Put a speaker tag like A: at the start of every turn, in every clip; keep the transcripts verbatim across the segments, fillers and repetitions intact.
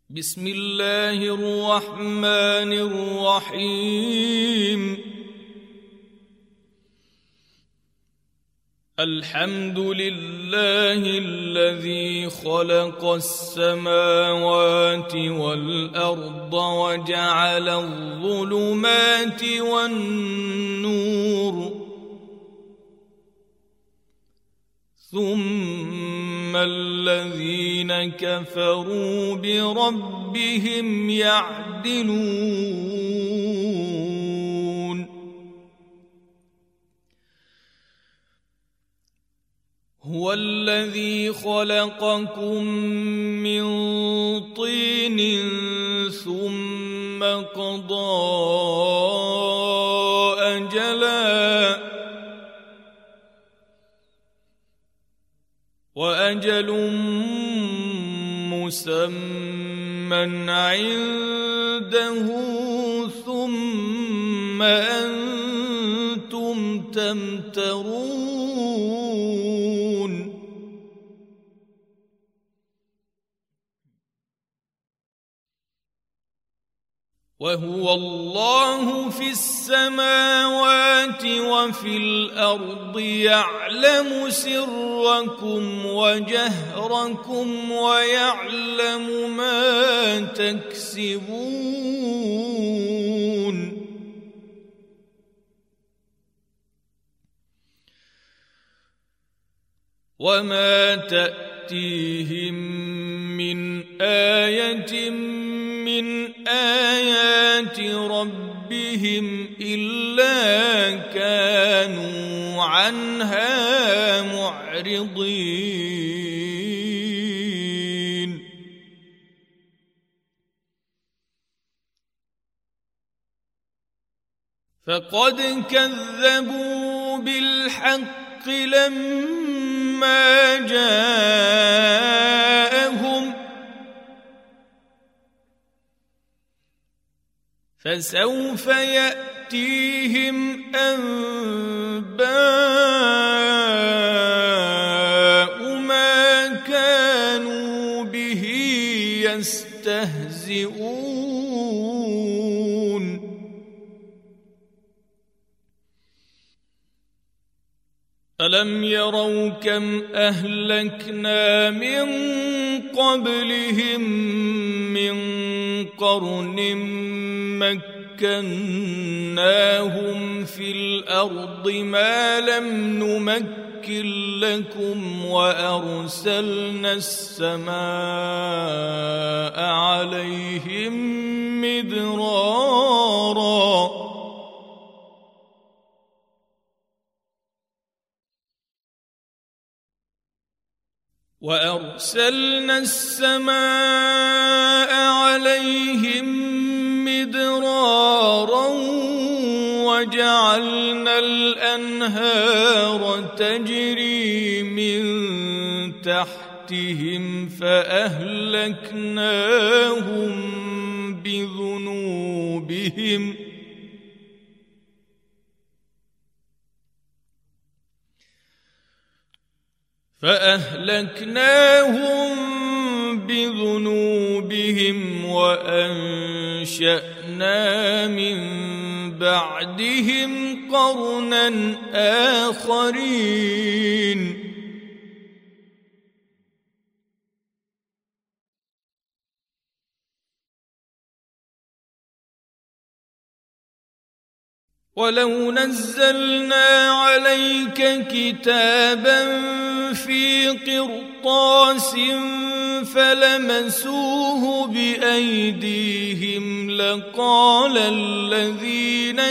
A: بسم الله الرحمن الرحيم. الحمد لله الذي خلق السماوات والأرض وجعل الظلمات والنور ثم الذين كفروا بربهم يعدلون. هو الذي خلقكم من طين ثم قضى أجلاً وأجل مسمى عنده ثم أنتم تمترون. وهو الله في السماوات وفي الأرض يعلم سركم وجهركم ويعلم ما تكسبون. وما تأتيهم من آية من آيات ربهم إلا كانوا عنها معرضين. فقد كذبوا بالحق لما جاءهم فسوف يأتيهم أنباء ما كانوا به يستهزئون. ألم يروا كم أهلكنا من قبلهم من قرن مكناهم في الأرض ما لم نمكن لكم وأرسلنا السماء عليهم مدرارا وأرسلنا السماء عليهم مدرارا وجعلنا الأنهار تجري من تحتهم فأهلكناهم بذنوبهم فأهلكناهم بذنوبهم وأنشأنا من بعدهم قرنا آخرين. ولو نزلنا عليك كتابا في قرطاس فلمسوه بأيديهم لقال الذين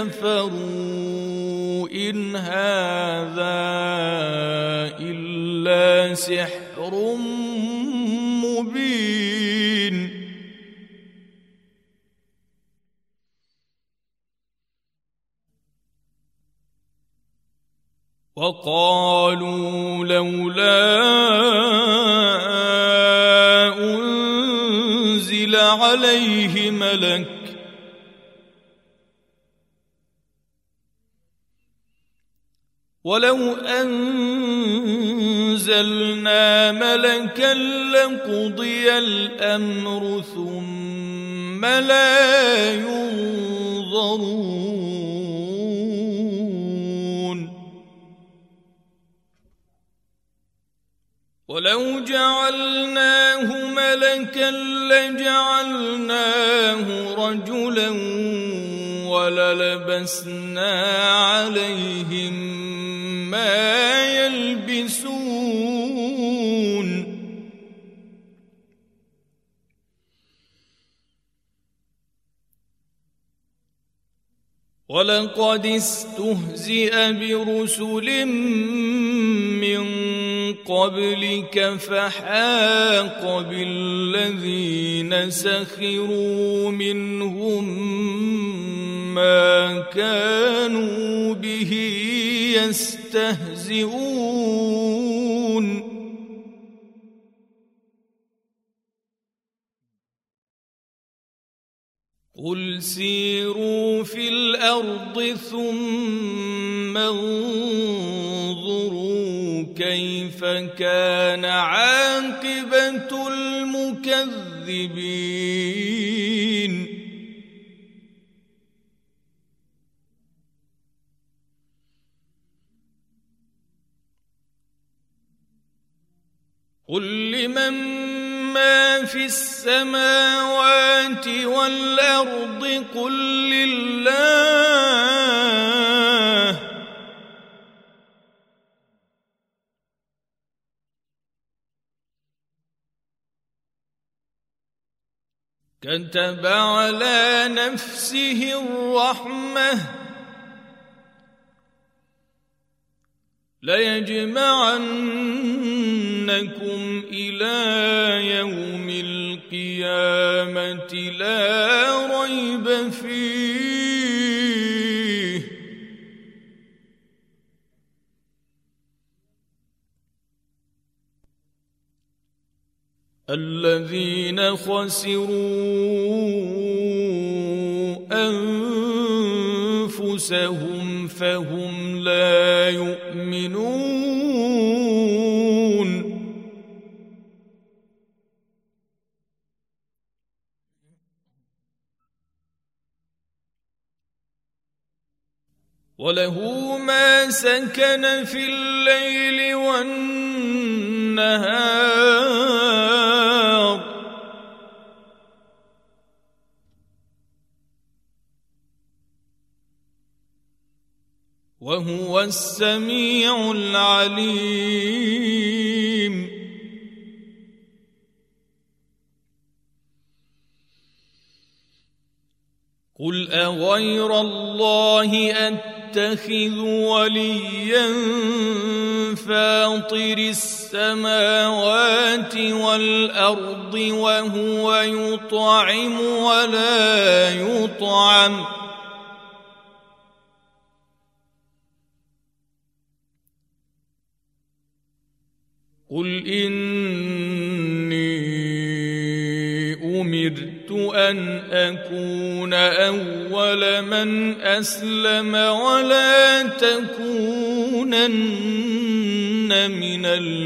A: كفروا إن هذا إلا سحر مبين. وقالوا لولا أنزل عليه ملك ولو أنزل أنزلنا ملكا لقضي الأمر ثم لا ينظرون ولو جعلناه ملكا لجعلناه رجلا وللبسنا عليهم ما يلبسون ولقد استهزئ برسل من قبلك فحاق بالذين سخروا منهم ما كانوا به يستهزئون قل سيروا في الأرض ثم انظروا كيف كان عاقبة المكذبين قل لمن ما في السماوات والأرض قل لله كتب على نفسه الرحمة ليجمعنكم إلى يوم القيامة لا ريب فيه الذين خسروا أنفسهم فهم لا يؤمنون وله ما سكن في الليل والنهار وهو السميع العليم قل أغير الله أتخذ وليا فاطر السماوات والأرض وهو يطعم ولا يطعم قل إني أمرت أن أكون أول من أسلم ولا تكونن من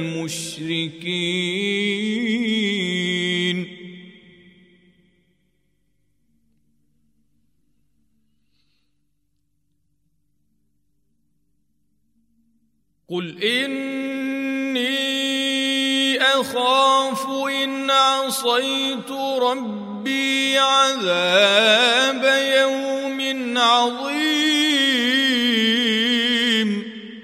A: المشركين قل إني أخاف إن عصيت ربي عذاب يوم عظيم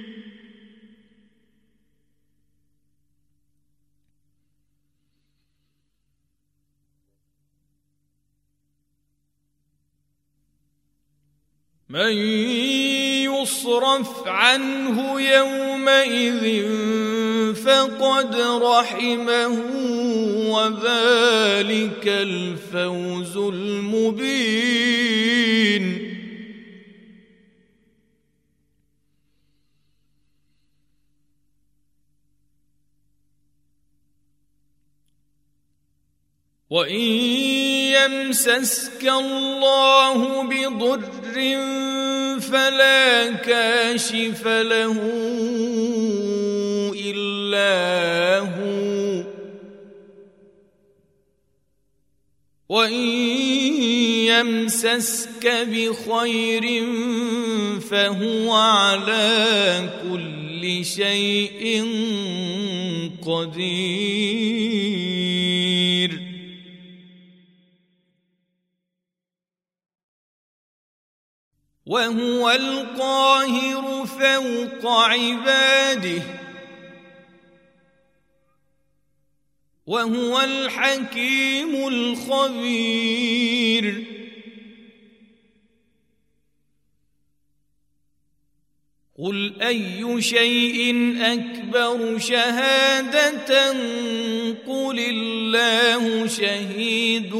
A: من يصرف عنه يومئذ فقد رحمه وذلك الفوز المبين وإن يمسسك الله بضر فلا كاشف له إلا إلا هو وإن يمسسك بخير فهو على كل شيء قدير وهو القاهر فوق عباده وهو الحكيم الخبير قل أي شيء أكبر شهادة قل الله شهيد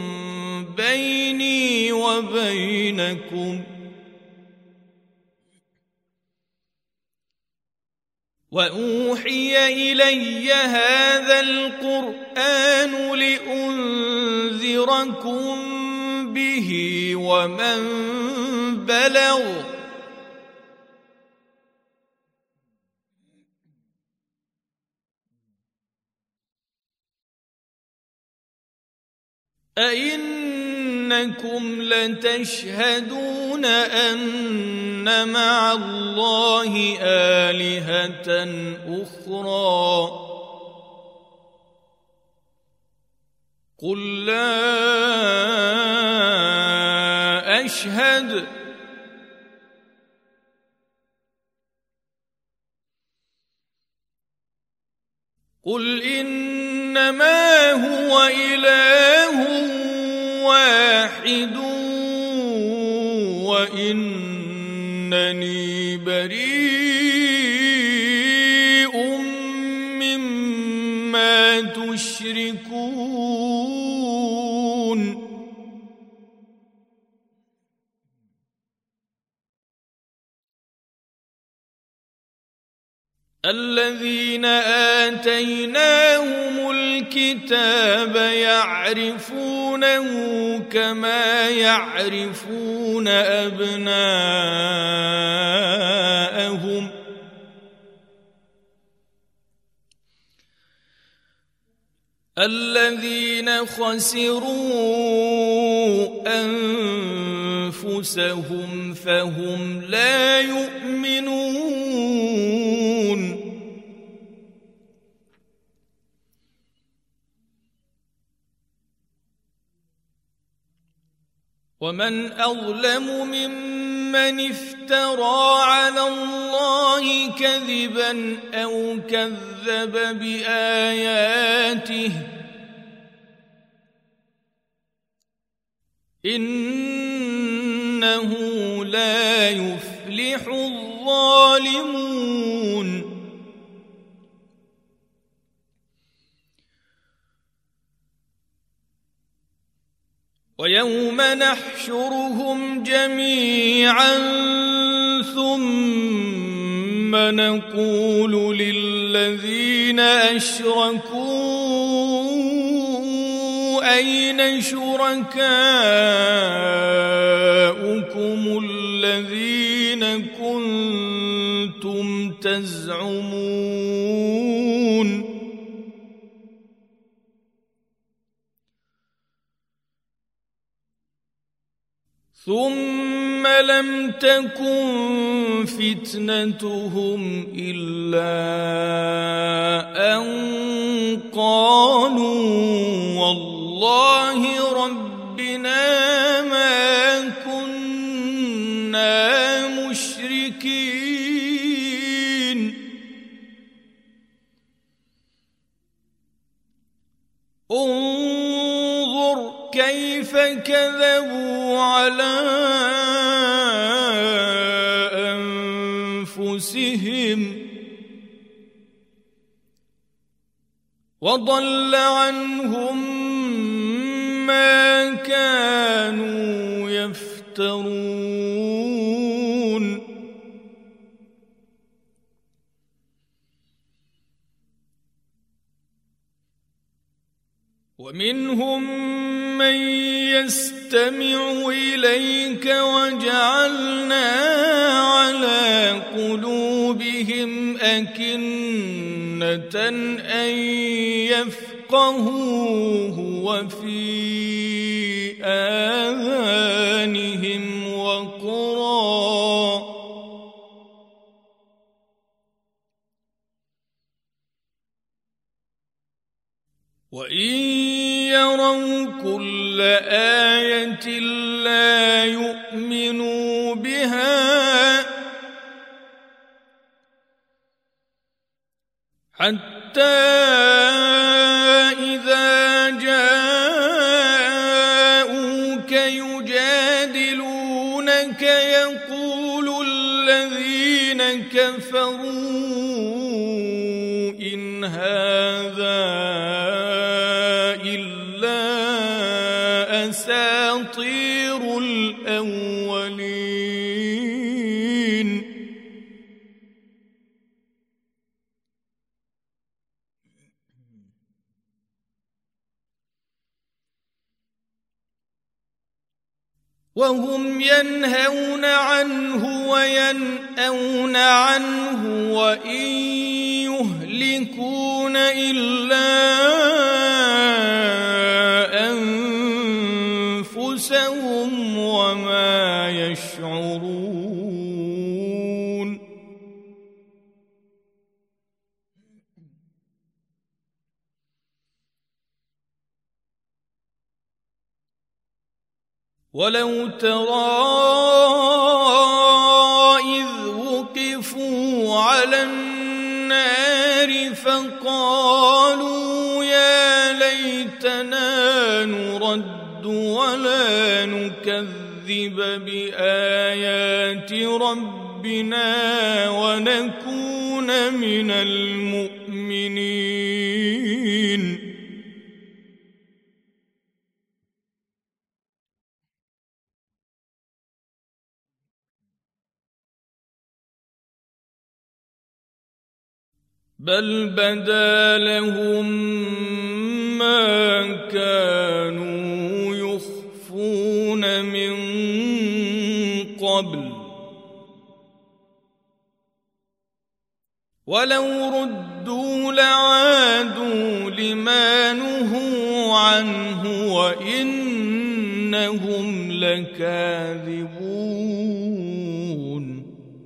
A: بيني وبينكم وأوحي إلي هذا القرآن لأنذركم به ومن بلغ أئنكم لتشهدون أن مع الله آلهة أخرى قل لا أشهد قل إنما هو إله واحد وإنني بريء مما تشركون الذين آتيناهم الكتاب يعرفونه كما يعرفون أبناءهم الذين خسروا أنفسهم فهم لا يؤمنون ومن أظلم ممن افترى على الله كذبا أو كذب بآياته إنه لا يفلح الظالمون ويوم نحشرهم جميعا ثم نقول للذين أشركوا أين شركاؤكم الذين كنتم تزعمون ثم لم تكن فتنتهم إلا أن قالوا والله ربنا ما كنا مشركين انظر كيف كذبوا على أنفسهم وضل عنهم ما كانوا يفترون ومنهم من يستمع إليك وجعلنا على قلوبهم أكنة أن يفقهوه وفي آذانهم وقرا وإن يروا كل آية لا يؤمنوا بها حتى إذا جاءوك يجادلونك يقول الذين كفروا إن هذا إلا أساطير الأولين وهم ينهون عنه وينأون عنه وإن يهلكون إلا أنفسهم وما يشعرون ولو ترى إذ وقفوا على النار فقالوا يا ليتنا نرد ولا نكذب بآيات ربنا ونكون من المؤمنين بل بدا لهم ما كانوا يخفون من قبل ولو ردوا لعادوا لما نهوا عنه وإنهم لكاذبون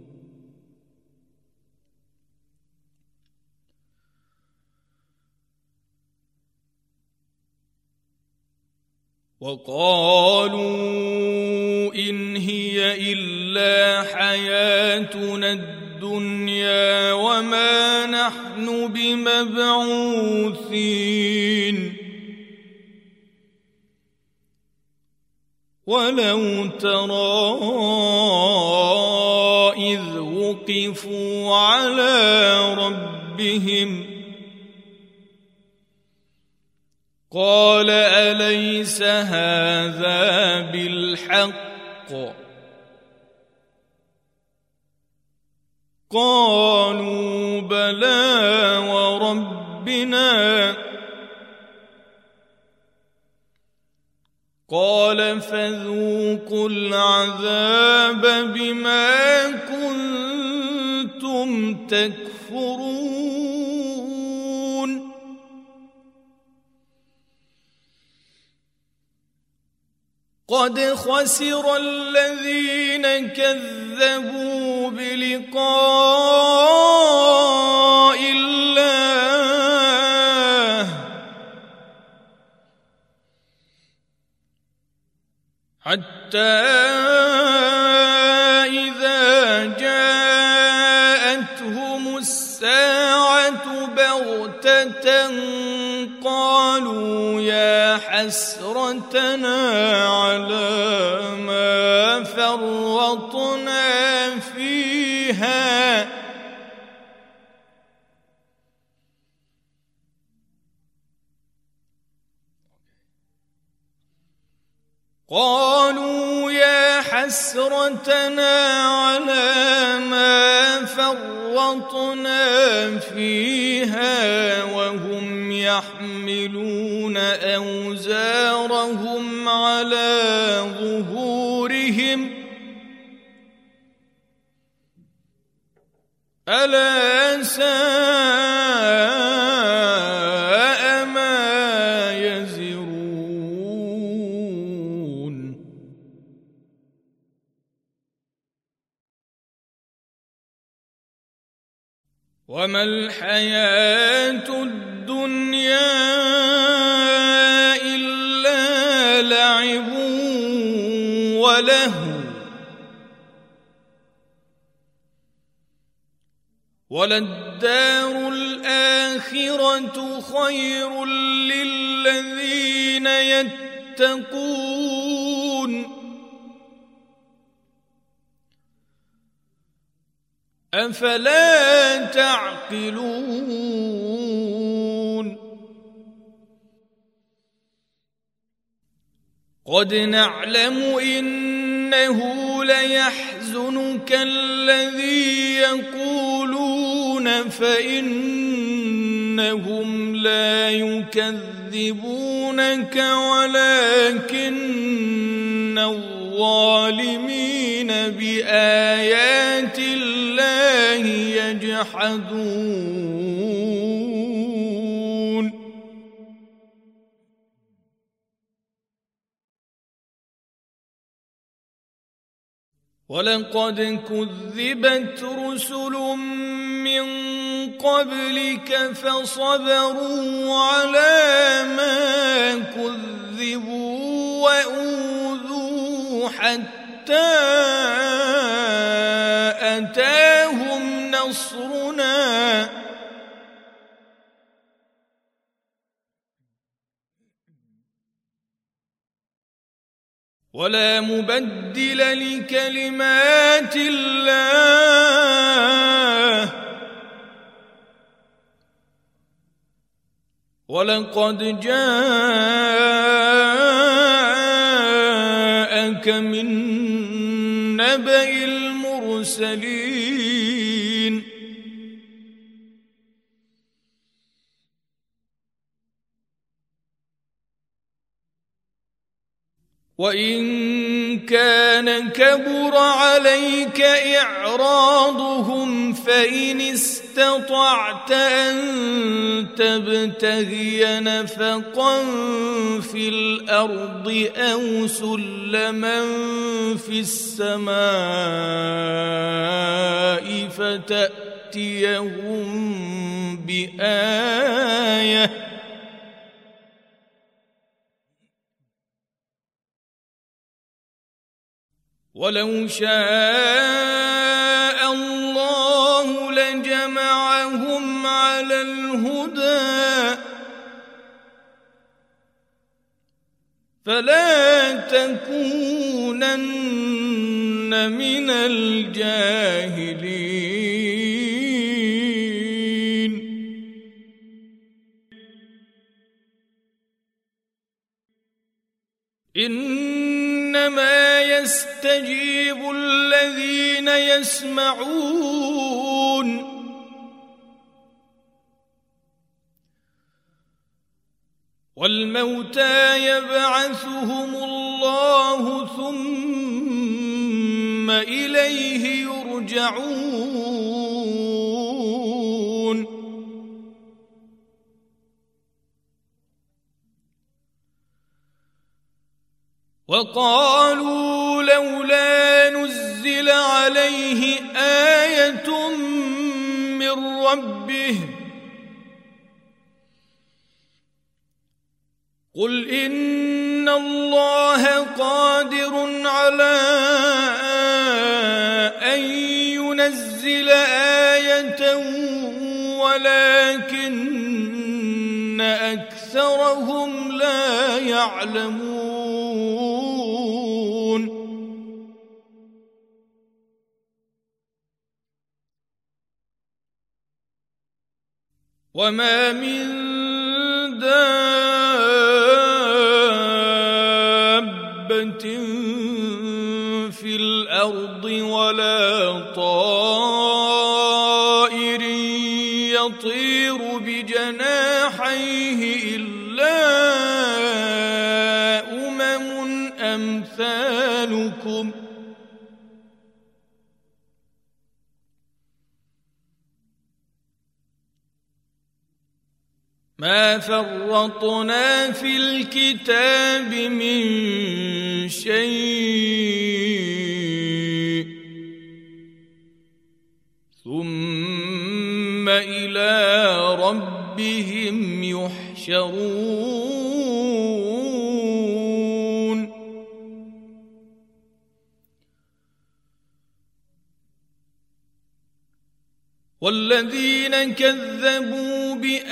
A: وقالوا إن هي إلا حياتنا الدنيا وما نحن بمبعوثين ولو ترى إذ وقفوا على ربهم قال أليس هذا بالحق قالوا بلى وربنا قال فذوقوا العذاب بما كنتم تكفرون قد خسر الذين كذبوا بلقاء الله حتى إذا جاءتهم الساعة بغتة قالوا يا حسرتنا على ما فرطنا فيها قالوا يا حسرتنا على ما فرطنا فيها وهم يحملون أوزارهم على ظهورهم ألا ساء ما يزرون وما الحياة الدنيا إلا لعب ولهو وللدار الآخرة خير للذين يتقون أفلا تعقلون قد نعلم إنه ليحزنك الذي يقولون فإنهم لا يكذبونك ولكن الظالمين بآيات الله يجحدون ولقد كذبت رسل من قبلك فصبروا على ما كذبوا وأوذوا حتى أتاهم نصرنا ولا مبدل لكلمات الله ولقد جاءك من نبأ المرسلين وإن كان كبر عليك إعراضهم فإن استطعت أن تبتغي نفقا في الأرض أو سلما في السماء فتأتيهم بآية ولو شاء الله لجمعهم على الهدى فلا تكونن من الجاهلين إنما يستجيب الذين يسمعون والموتى يبعثهم الله ثم إليه يرجعون وقالوا لولا نزل عليه آية من ربه قل إن الله قادر على أن ينزل آية ولكن أكثرهم لا يعلمون وما من دابة في الأرض ولا طائر يطير بجناحيه إلا أمم أمثالكم ما فرطنا في الكتاب من شيء ثم إلى ربهم يحشرون والذين كذبوا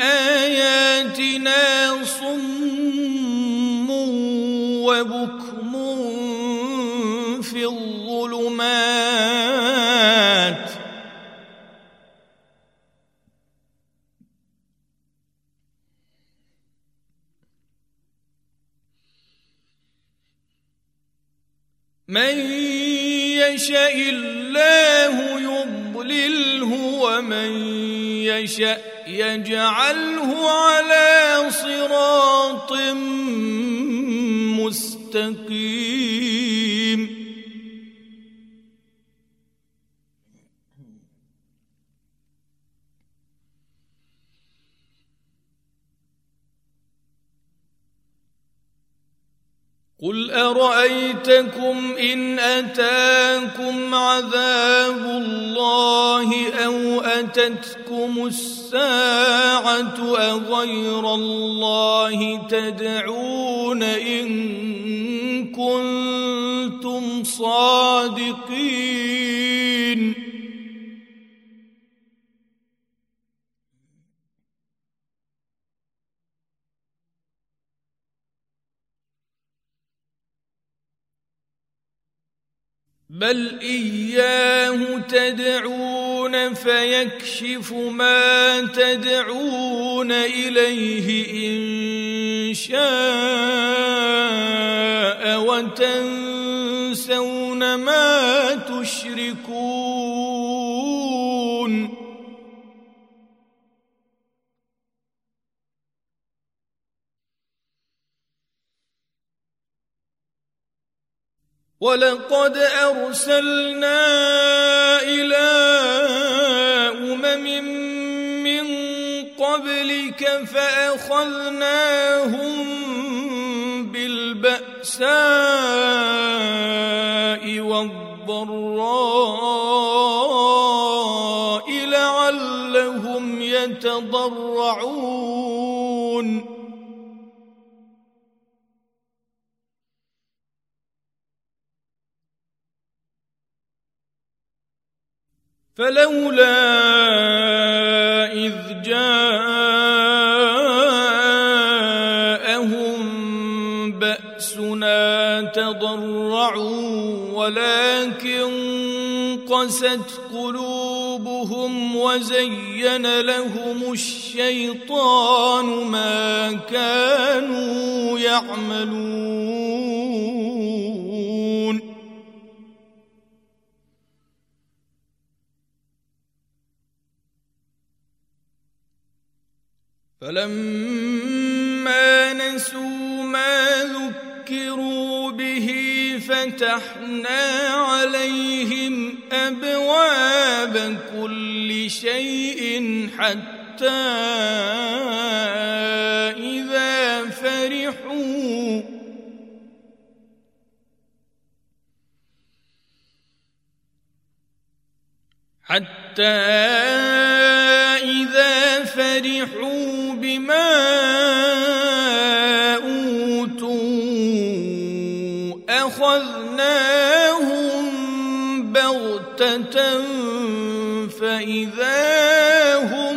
A: بآياتنا صم وبكم في الظلمات من يشاء الله يضلله ومن يشاء يجعله على صراط مستقيم قل أرأيتكم إن أتاكم عذاب الله أو أتتكم الساعة أغير الله تدعون إن كنتم صادقين بل إياه تدعون فيكشف ما تدعون إليه إن شاء وتنسون ما تشركون ولقد أرسلنا إلى أمم من قبلك فأخذناهم بالبأساء والضراء لعلهم يتضرعون فلولا إذ جاءهم بأسنا تضرعوا ولكن قست قلوبهم وزين لهم الشيطان ما كانوا يعملون فلما نسوا ما ذكروا به فتحنا عليهم أبواب كل شيء حتى إذا فرحوا حتى إذا فرحوا بما أوتوا أخذناهم بغتة فإذا هم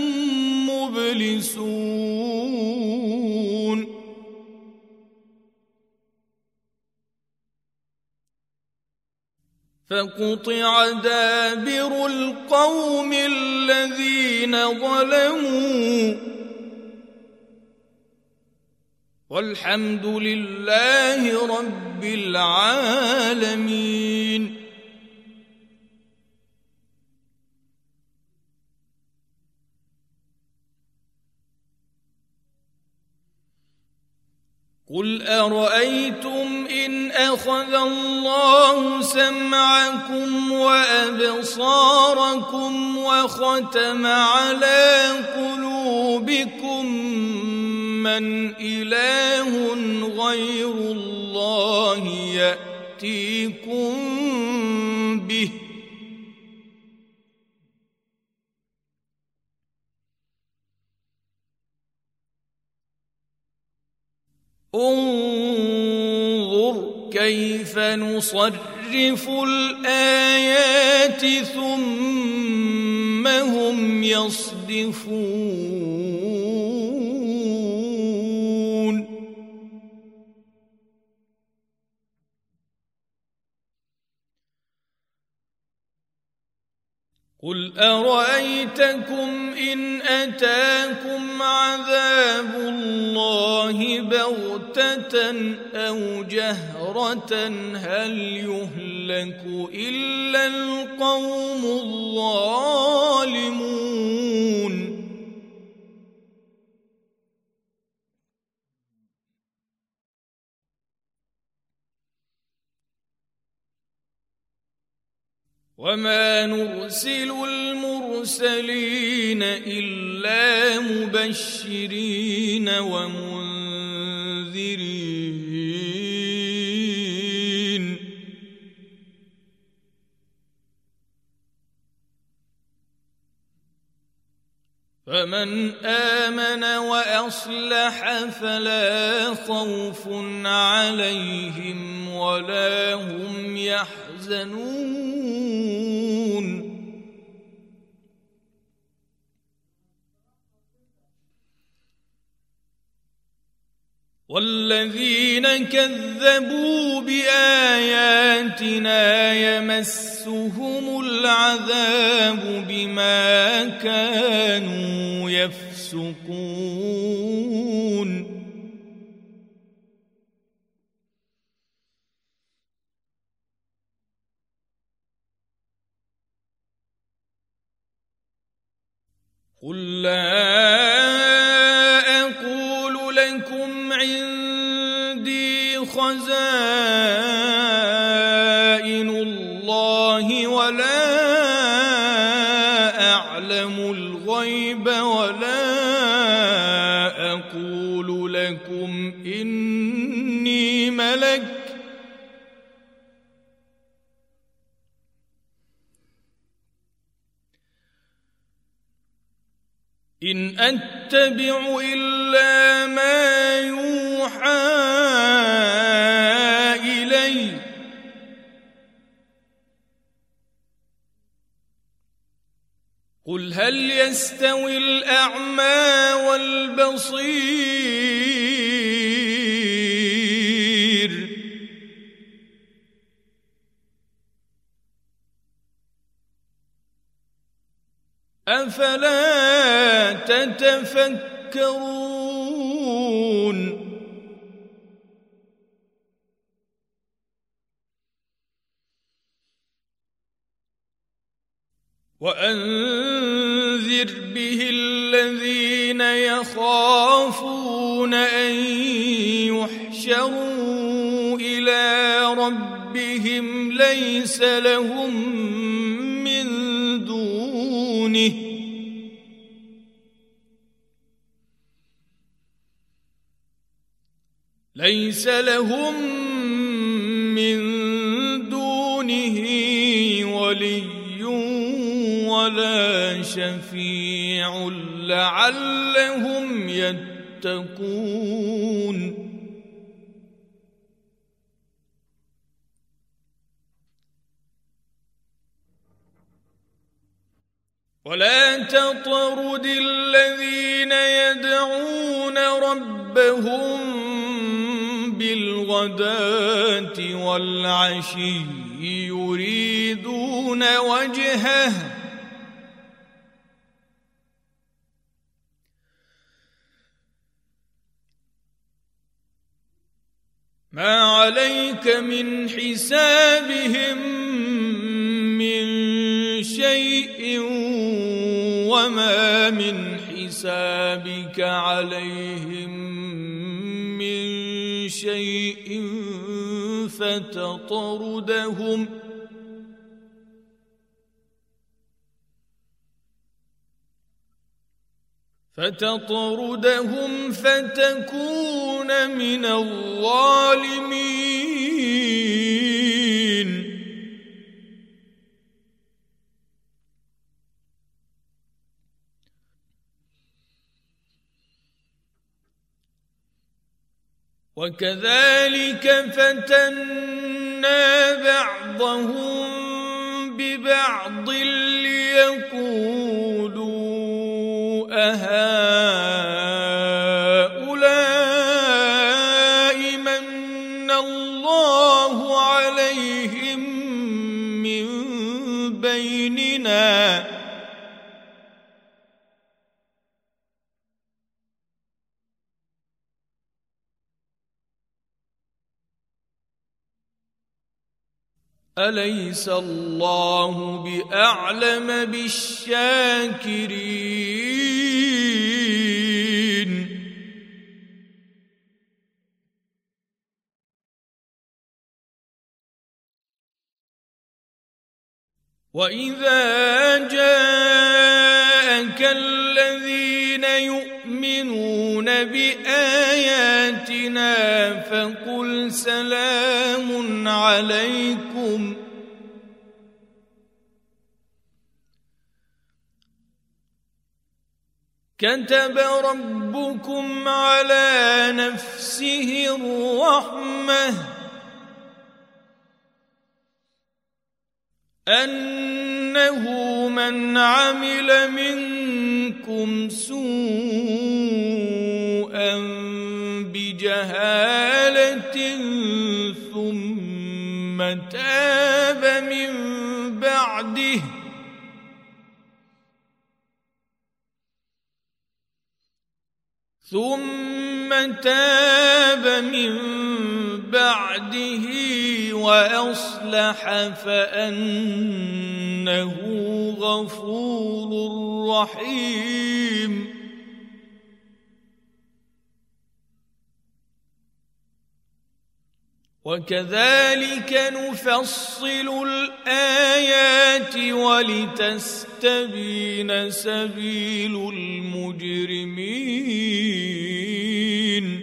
A: مبلسون فقطع دابر القوم الذين ظلموا والحمد لله رب العالمين. قل أرأيتم إن أخذ الله سمعكم وأبصاركم وختم على قلوبكم من إله غير الله يأتيكم به انظر كيف نصرف الآيات ثم هم يصدفون قل أرأيتكم إن أتاكم عذاب الله بغتة أو جهرة هل يهلك إلا القوم الظالمون وما نرسل المرسلين إلا مبشرين ومنذرين فمن آمن وأصلح فلا خوف عليهم ولا هم يحزنون والذين كذبوا بآياتنا يمسهم العذاب بما كانوا يفسقون قل لا أقول لكم عندي خزائن الله ولا أعلم الغيب ولا أقول لكم إني ملك إن أتبع إلا ما يوحى إلي قل هل يستوي الأعمى والبصير أفلا تتفكرون وأنذر به الذين يخافون أن يحشروا إلى ربهم ليس لهم من دونه ليس لهم من دونه ولي ولا شفيع لعلهم يتقون ولا تطرد الذين يدعون ربهم بالغداة والعشي يريدون وجهه ما عليك من حسابهم من شيء وما من حسابك عليهم من شيء فتطردهم فتطردهم فتكون من الظالمين. وكذلك فتنا بعضهم ببعض ليقولوا أهؤلاء من الله عليهم من بيننا أليس الله بأعلم بالشاكرين. وإذا جاءك الذين يؤمنون بآياتنا فقل سلام عليكم كتب ربكم على نفسه الرحمة أنه من عمل منكم سوءا بجهالة ثم تاب من بعده ثم تاب من بعده وأصلح فأنه غفور رحيم. وكذلك نفصل الآيات ولتستبين سبيل المجرمين.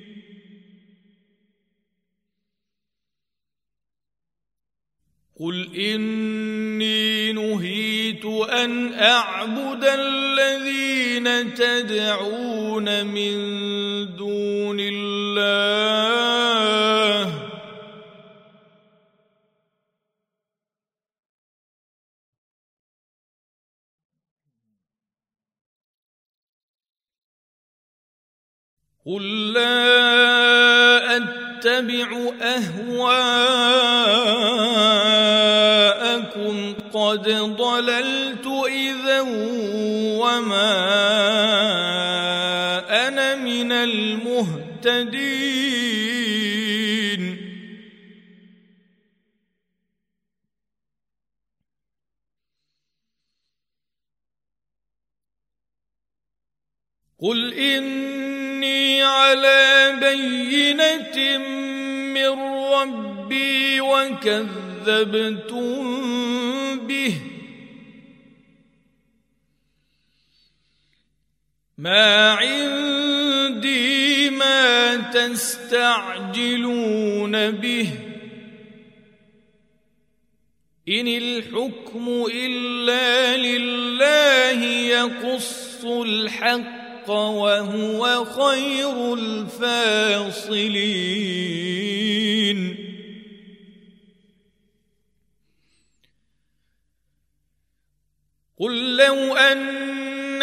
A: قل إني نهيت أن أعبد الذين تدعون من دون الله قل لا أتبع أهواءكم قد ضللت إذا وما أنا من المهتدين. قل إني على بينة من ربي وكذبتم به ما عندي ما تستعجلون به إن الحكم إلا لله يقص الحق وهو خير الفاصلين. قل لو أن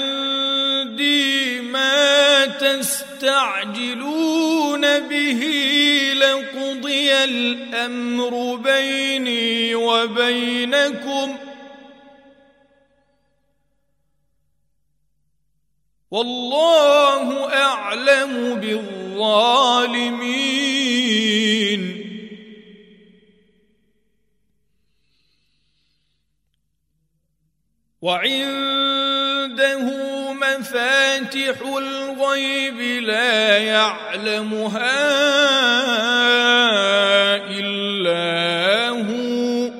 A: عندي ما تستعجلون به لقضي الأمر بيني وبينكم والله أعلم بالظالمين. وعنده مفاتح الغيب لا يعلمها إلا هو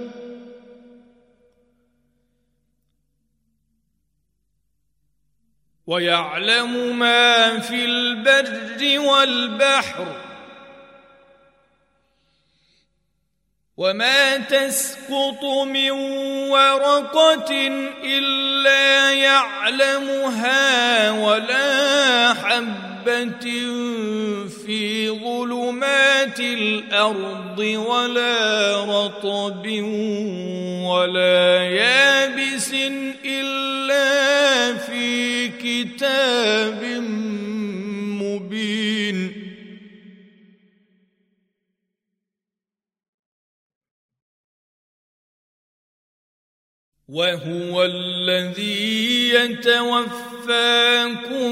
A: ويعلم ما في البر والبحر وما تسقط من ورقة إلا يعلمها ولا حبة في ظلمات الأرض ولا رطب ولا يابس إلا في كتاب مبين. وهو الذي يتوفاكم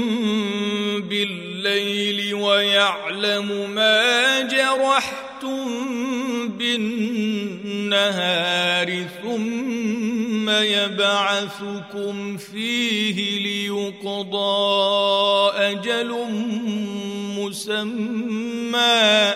A: بالليل ويعلم ما جرحتم بالنهار ثم يبعثكم فيه ليقضى أجل مسمى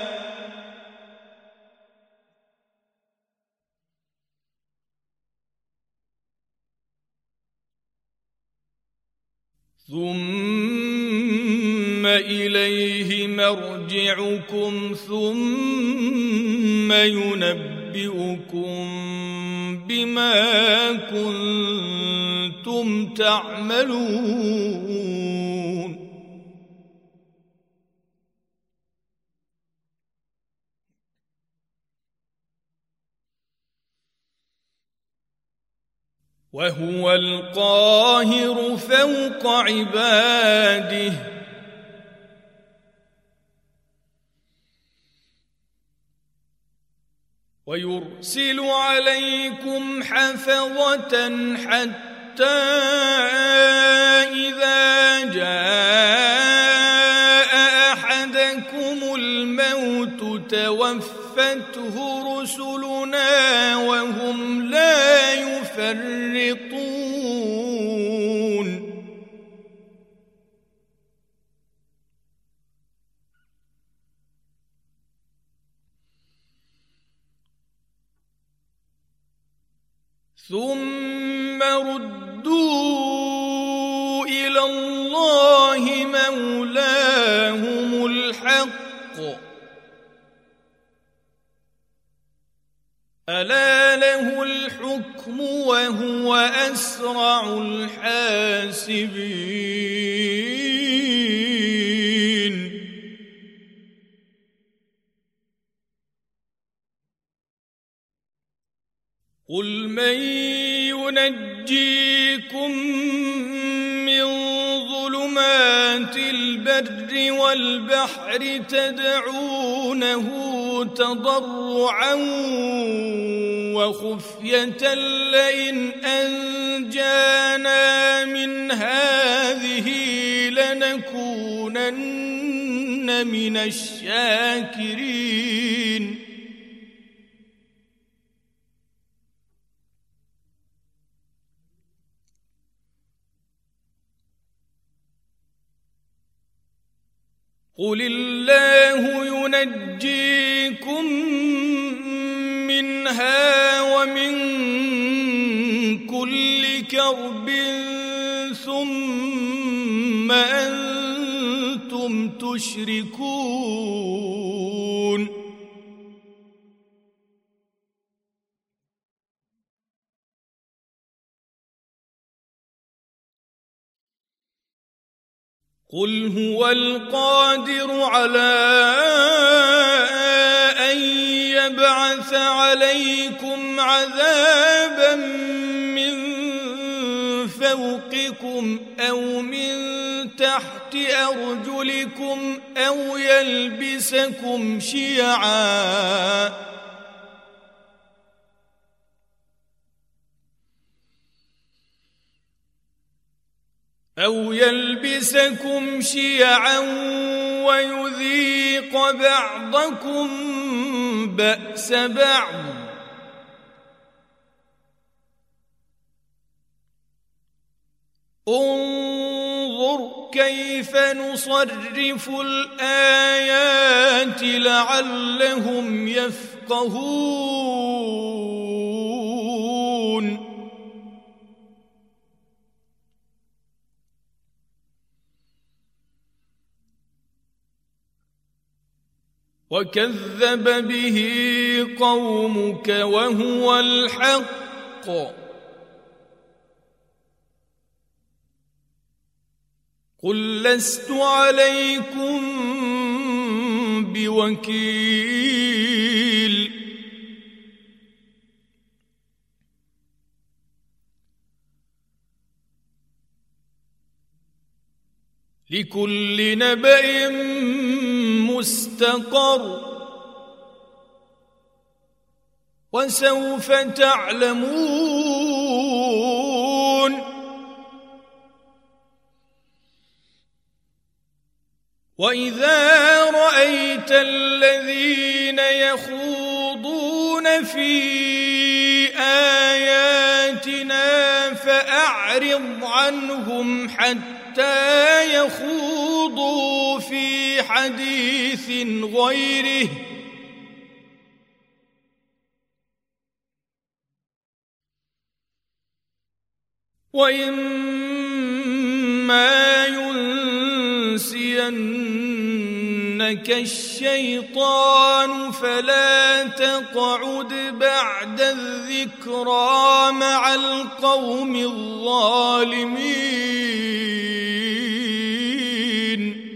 A: ثم إليه مرجعكم ثم ينبئكم بما كنتم تعملون. وهو القاهر فوق عباده ويرسل عليكم حفظة حتى إذا جاء أحدكم الموت توفته رسلنا وهم لا يفرطون. ثم ردوا إلى الله مولاهم الحق ألا له الحكم وهو أسرع الحاسبين. قل من ينجيكم من ظلمات البر والبحر تدعونه تضرعا وخفية لئن أنجانا من هذه لنكونن من الشاكرين. قل الله ينجيكم منها ومن كل كرب ثم أنتم تشركون. قل هو القادر على أن يبعث عليكم عذابا من فوقكم أو من تحت أرجلكم أو يلبسكم شيعا أو يلبسكم شيعا ويذيق بعضكم بأس بعض انظر كيف نصرف الآيات لعلهم يفقهون. وكذب به قومك وهو الحق قل لست عليكم بوكيل لكل نبأ مستقر وسوف تعلمون وإذا رأيت الذين يخوضون في آياتنا فأعرض عنهم حتى يخوضوا في حديث غيره وإما ينسينك الشيطان فلا تقعد بعد الذكرى مع القوم الظالمين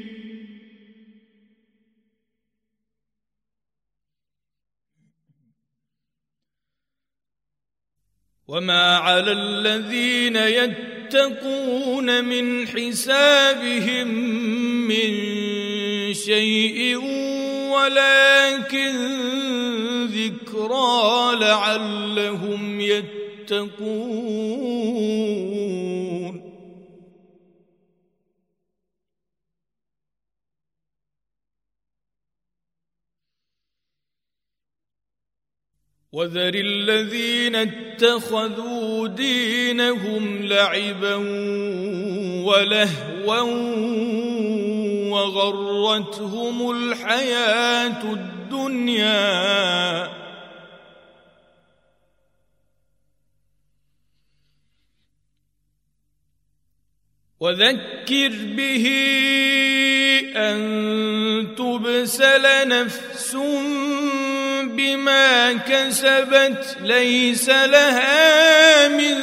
A: وما على الذين يتقون من حسابهم من شيء ولكن ذكرى لعلهم يتقون وذر الذين اتخذوا دينهم لعبا ولهوا وغرتهم الحياة الدنيا وذكر به أن تبسل نفس بما كسبت ليس لها من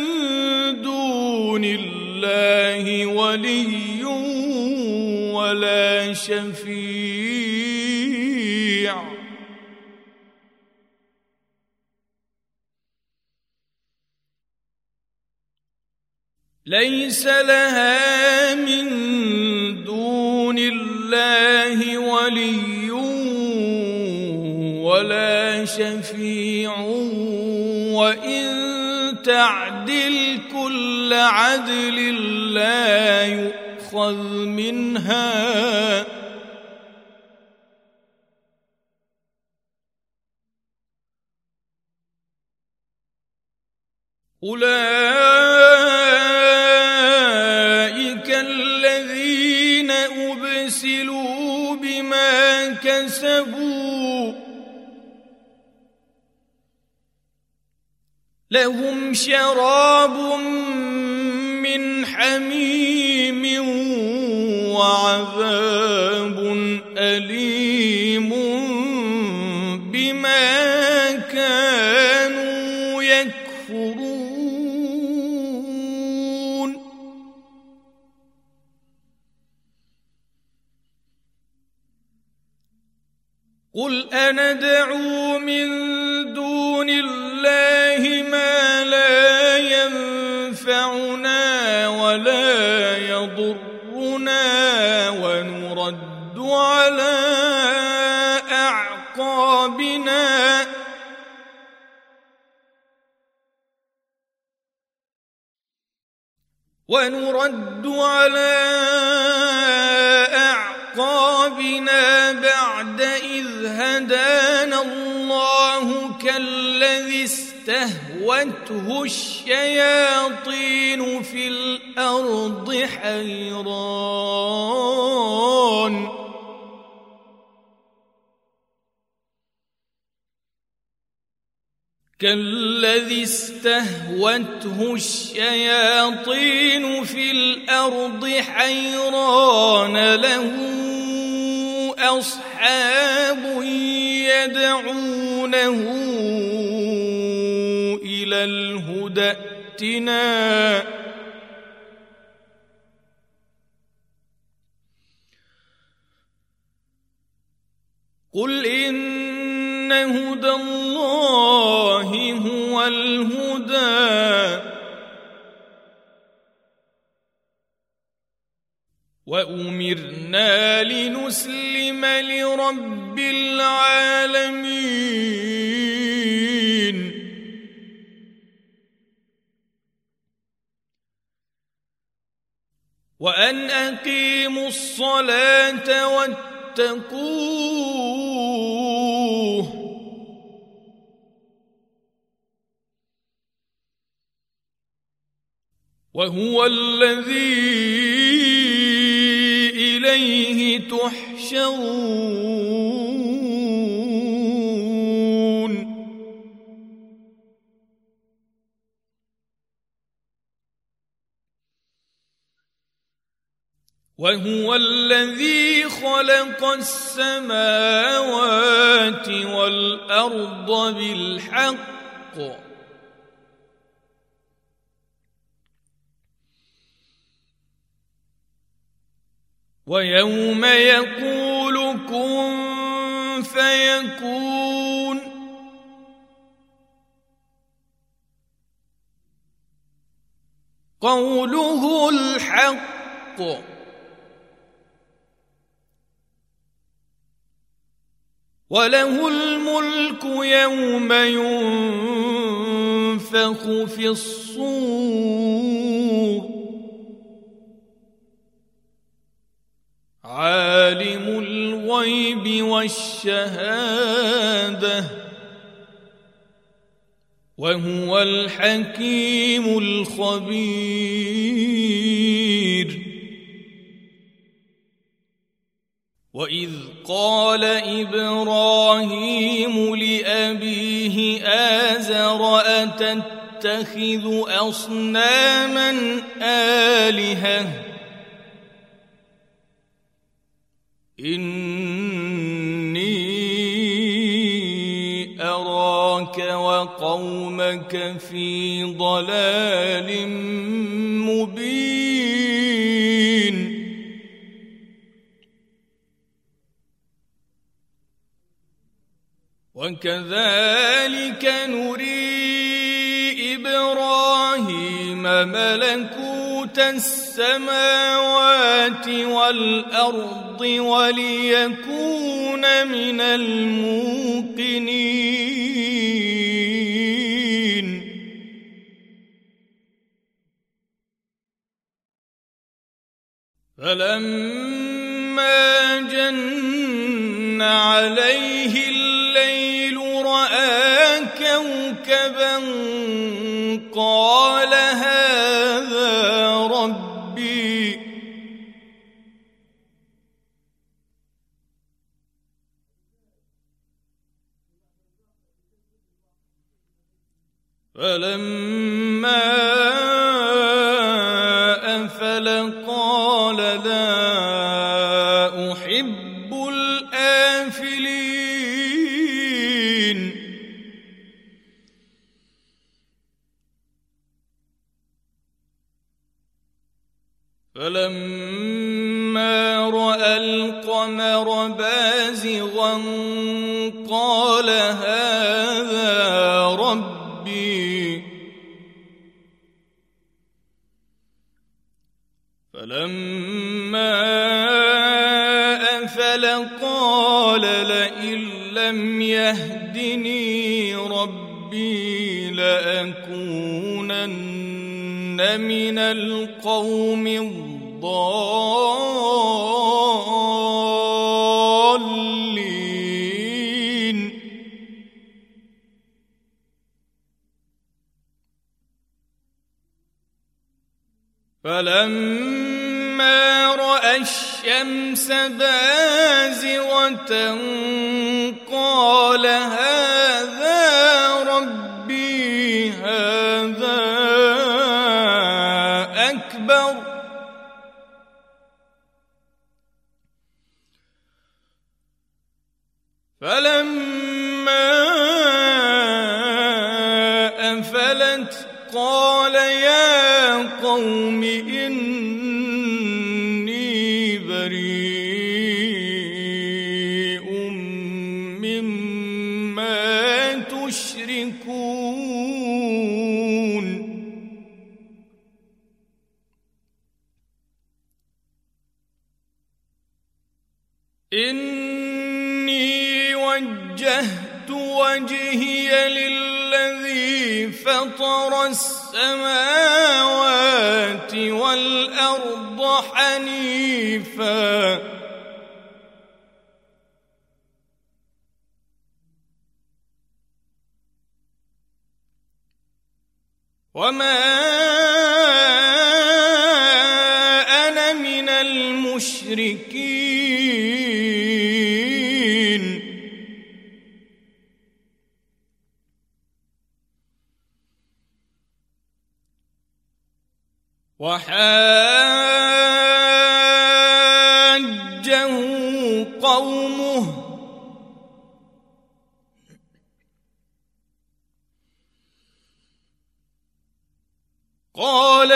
A: دون الله ولي ولا شفيع ليس لها من دون الله ولي ولا شفيع وإن تعدل كل عدل لا يؤخذ منها أولئك الذين أبسلوا بما كسبوا لهم شراب من حميم وعذاب أليم بما كانوا يكفرون قل أندعو من دون الله ما لا ينفعنا ولا يضرنا ونرد على أعقابنا ونرد على أعقابنا بعد إذ هدانا الله كالذي استهوته الشياطين في الأرض حيران كالذي استهوته الشياطين في الأرض حيران له أصحاب يدعونه إلى الهدى ائتنا قل إن هدى الله هو الهدى وأمرنا لنسلم لرب العالمين وأن أقيموا الصلاة واتقوه وهو الذي إليه تحشرون وهو الذي خلق السماوات والأرض بالحق ويوم يقول كن فيكون قوله الحق وله الملك يوم ينفخ في الصور عالم الغيب والشهادة وهو الحكيم الخبير وإذ قال إبراهيم لأبيه آزر أتتخذ أصناما آلهة إني أراك وقومك في ضلال مبين وكذلك نري إبراهيم ملكوت السماوات والأرض وليكون من الموقنين فلما جن عليه الليل رأى كوكبا قال هذا ربي فلما أفل قال لا أحب الآفلين فلما رأى القمر بازغا قال هذا ربي فلما أفل قال لئن لم يهدني ربي لأكونن من القوم الضالين فلما رأى الشمس بازغة قال هذا ربي هذا أكبر الماء فلت قال يا قوم إني بريء مما تشركون إني وجهت وجهي للذي فطر السماوات والأرض حنيفا وما أنا من المشركين وحاجه قومه قال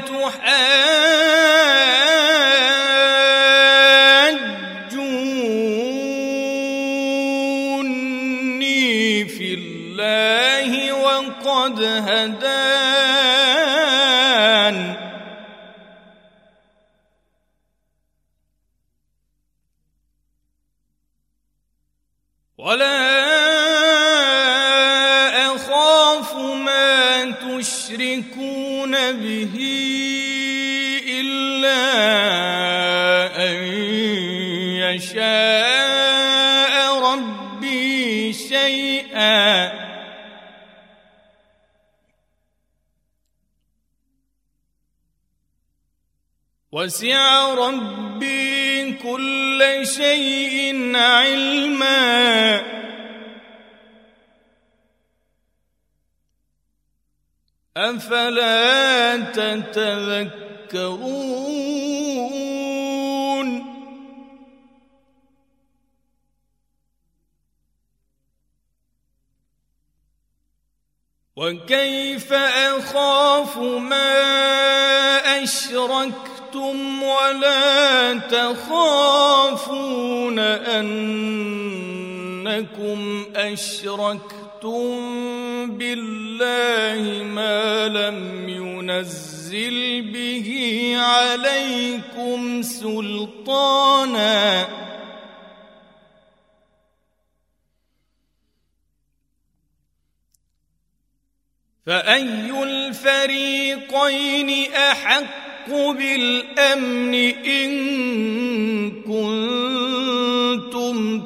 A: أتحاجوني في الله وقد هدان ولا أخاف ما تشركون به إلا أن يشاء ربي شيئا وسع ربي كل شيء علما أفلا تتذكرون وكيف أخاف ما أشركتم ولا تخافون أنكم أشركتم بالله ما لم ينزل به عليكم سلطانا فأي الفريقين أحق بالأمن إن كنتم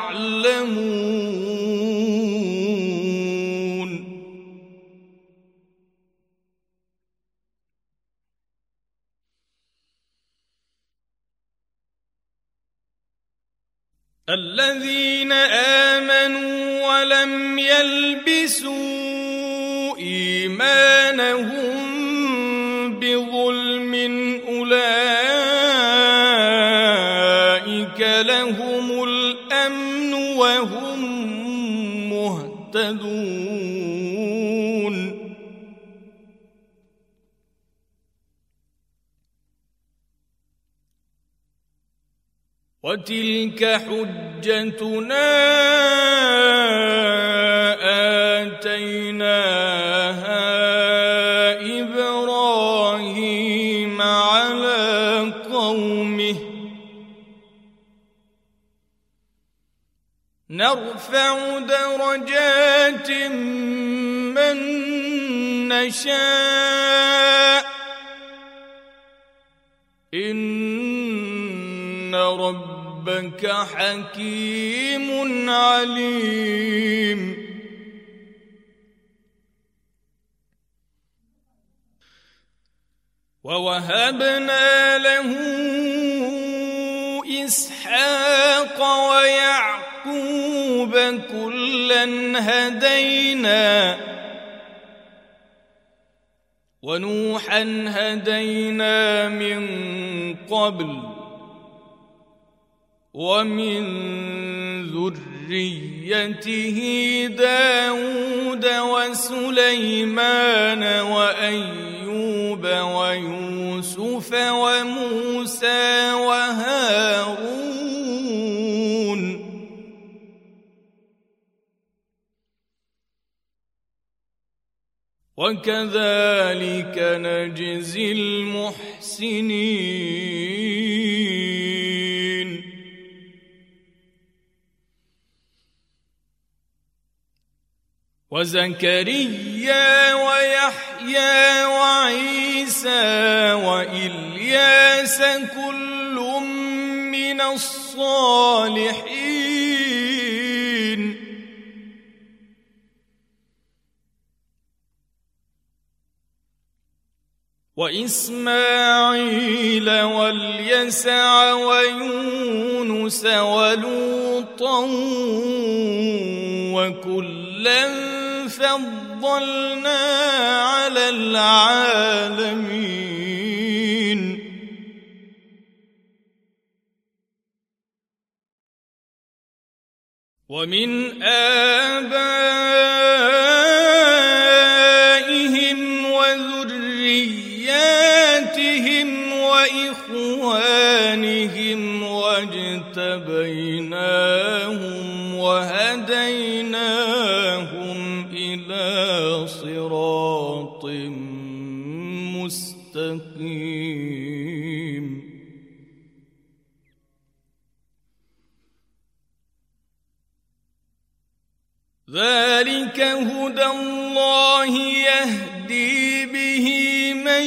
A: تعلمون الذين آمنوا ولم يلبسوا إيمانهم بظلم أولئك لهم الأمن وهم مهتدون وتلك حجتنا آتيناها إبراهيم على قومه نرفع درجات من نشاء إن ربك حكيم عليم ووهبنا له إسحاق ويعقوب كلا هدينا ونوحا هدينا من قبل ومن ذريته داود وسليمان وأيوب ويوسف وموسى وهارون وكذلك نجزي المحسنين وزكريا ويحيى وعيسى وإلياس كل من الصالحين وإسماعيل واليسع ويونس ولوطا وكلا فضلنا على العالمين ومن آبائهم وذرياتهم وإخوانهم واجتبيناهم وهديناهم إلى صراط مستقيم ذلك هدى الله يهدي به من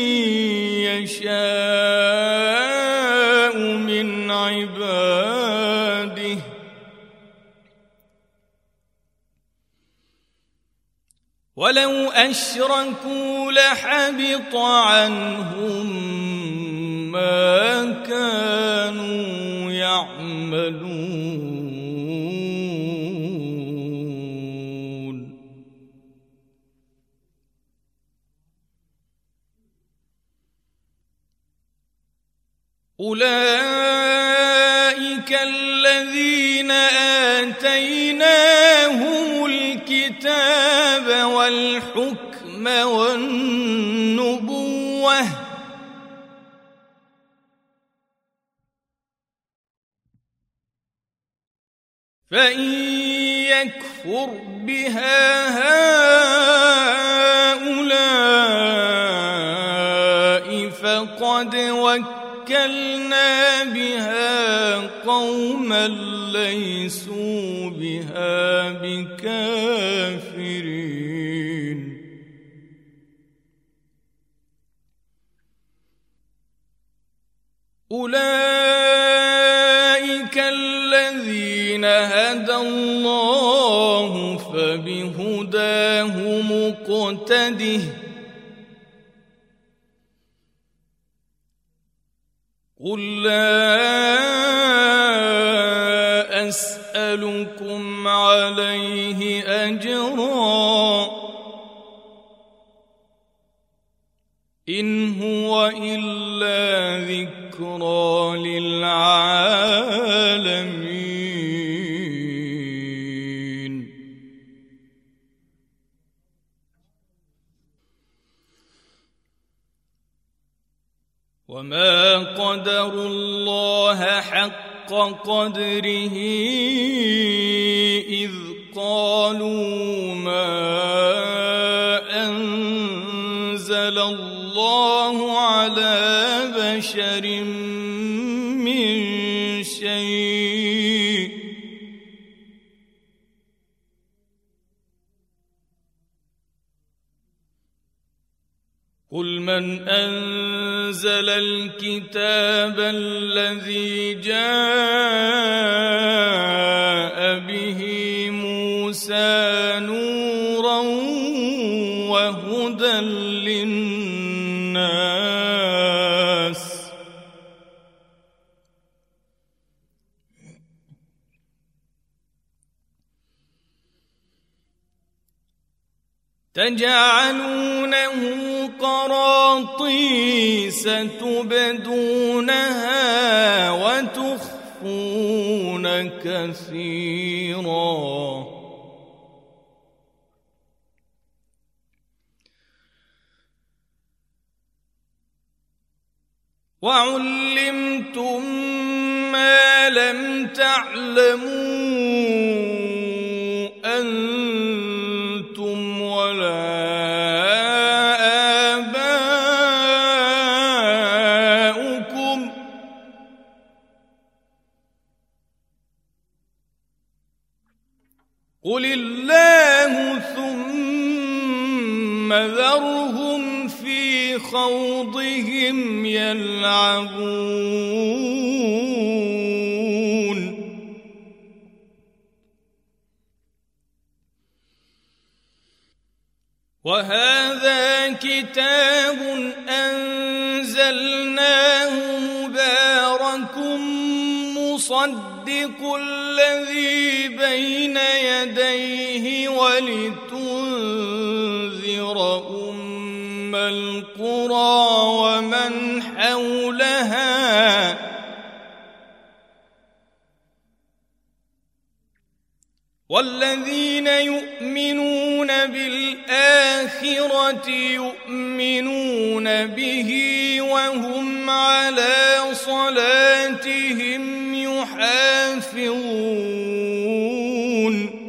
A: يشاء من عباده ولو أشركوا لحبط عنهم ما كانوا يعملون أولئك الذين آتيناهم الكتاب والحكم والنبوة فإن يكفر بها هؤلاء فقد وكلنا بها قوما ليسوا بها بكافرين أولئك الذين هدى الله فبهداه مقتده قل لا أسألكم عليه أجرا إن هو إلا ذكرى للعالمين وما قدروا الله حق قدره إذ قالوا ما أنزل الله على بشر من شيء قل من أنزل الكتاب الذي جاء به موسى نورا وهدى للناس تجعلونه قراطيس تبدونها وتخفون ويذكرون كثيرا. وعلمتم ما لم تعلموا أنتم ولا آباؤكم قل الله ثم ذرهم في خوضهم يلعبون. وهذا كتاب أنزلناه مبارك مصدق الذي بين يديه ولتنذر أم القرى ومن حولها والذين يؤمنون بالآخرة يؤمنون به وهم على صلاتهم يحافظون.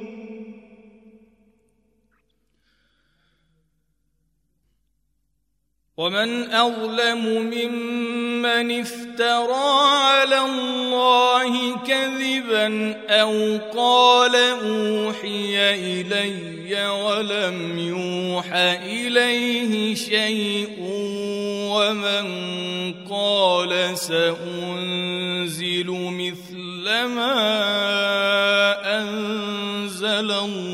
A: ومن أظلم ممن افترى على الله كذبا أو قال أوحي إلي ولم يوح إليه شيء ومن قال سأنزل مثل ما أنزل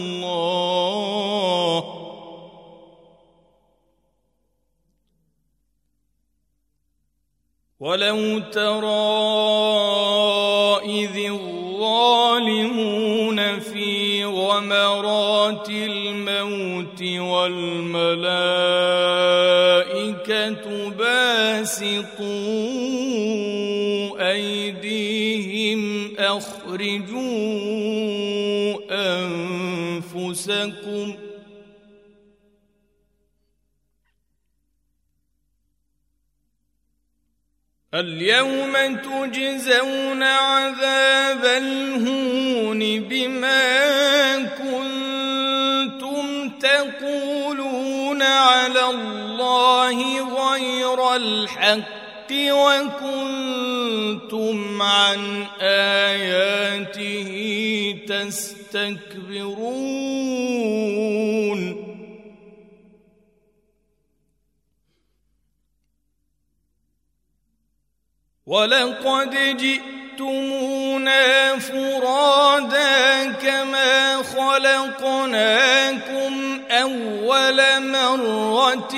A: الله ولو ترى إذ الظالمون في غمرات الموت والملائكة باسطوا أيديهم أخرجوا أنفسكم اليوم تجزون عذاب الهون بما كنتم تقولون على الله غير الحق وكنتم عن آياته تستكبرون. ولقد جئتمونا فرادا كما خلقناكم أول مرة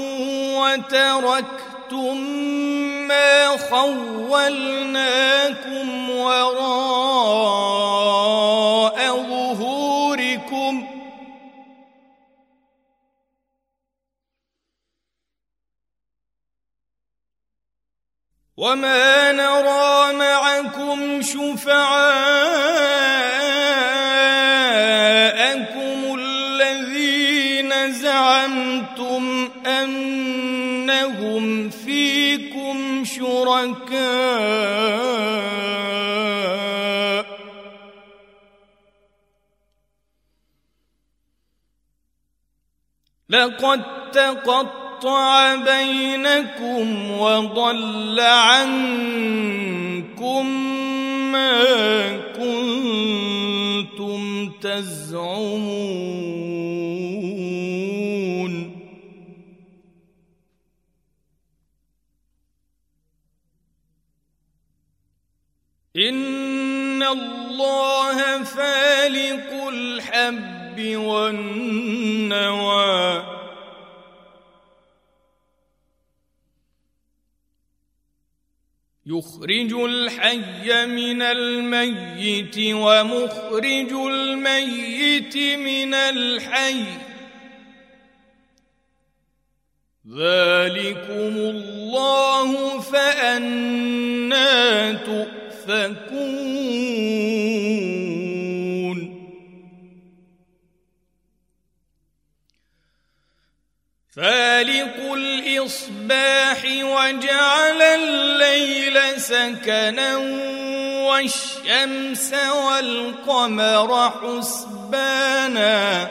A: وتركتم ما خولناكم وراء ظهوركم وما نرى معكم شفعاءكم الذين زعمتم أنهم فيكم شركاء لقد تقطع قطع بينكم وضل عنكم ما كنتم تزعمون. إن الله فالق الحب والنوى يخرج الحي من الميت ومخرج الميت من الحي ذلكم الله فأنى تؤفكون. فالق الإصباح وجعل الليل سكنا والشمس والقمر حسبانا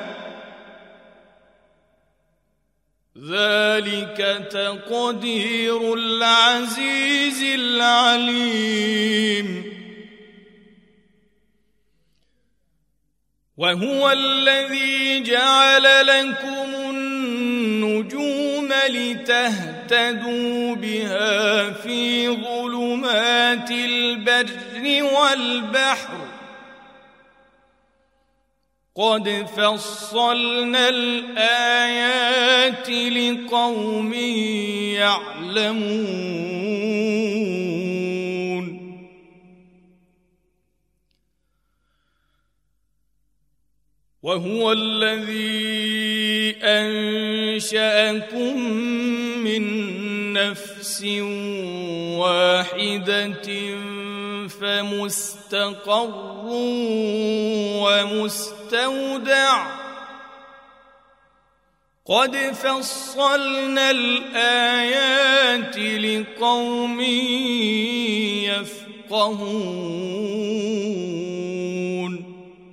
A: ذلك تقدير العزيز العليم. وهو الذي جعل لكم النجوم لتهتدوا بها في ظلمات البر والبحر قد فصلنا الآيات لقوم يعلمون. وهو الذي أنشأكم من نفس واحدة فمستقر ومستودع قد فصلنا الآيات لقوم يفقهون.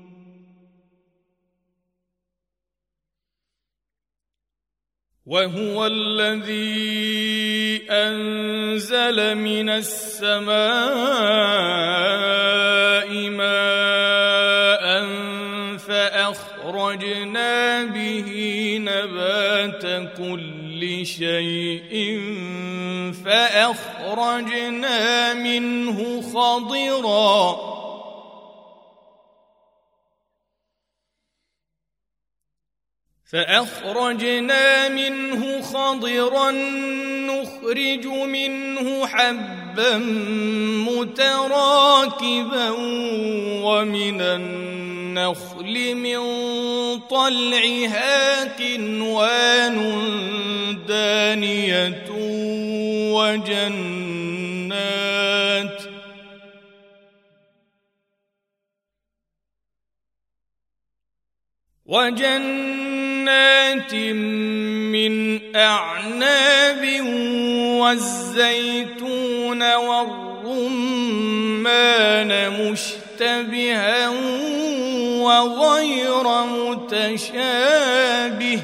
A: وهو الذي أنزل من السماء ماء فأخرجنا به نبات كل شيء فأخرجنا منه خضرا فأخرجنا منه خضرا نخرج منه حبا متراكبا ومن النخل من طلعها قنوان دانية وجنات وجنات من أعناب والزيتون والرمان مشتبها وغير متشابه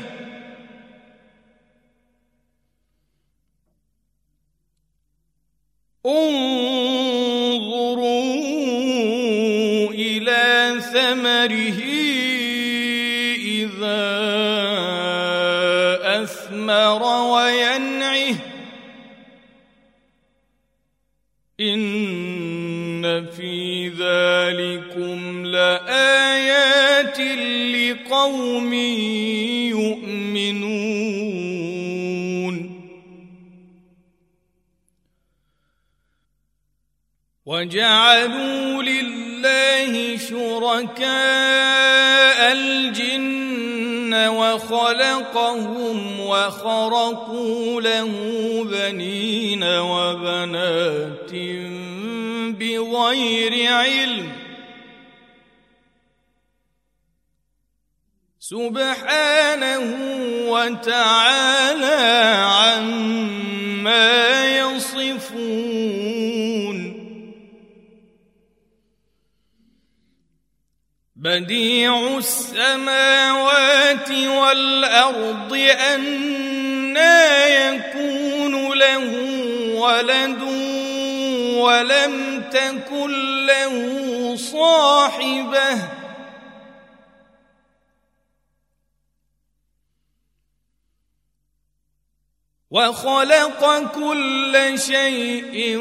A: انظروا إلى ثمره إذا أثمر وينعه إن في ذلكم لآيات لقوم يؤمنون. وجعلوا لله شركاء الجن وخلقهم وخرقوا له بنين وبنات بغير علم سبحانه وتعالى عما يصفون. بديع السماوات والأرض أنى يكون له ولد ولم تكن له صاحبة وخلق كل شيء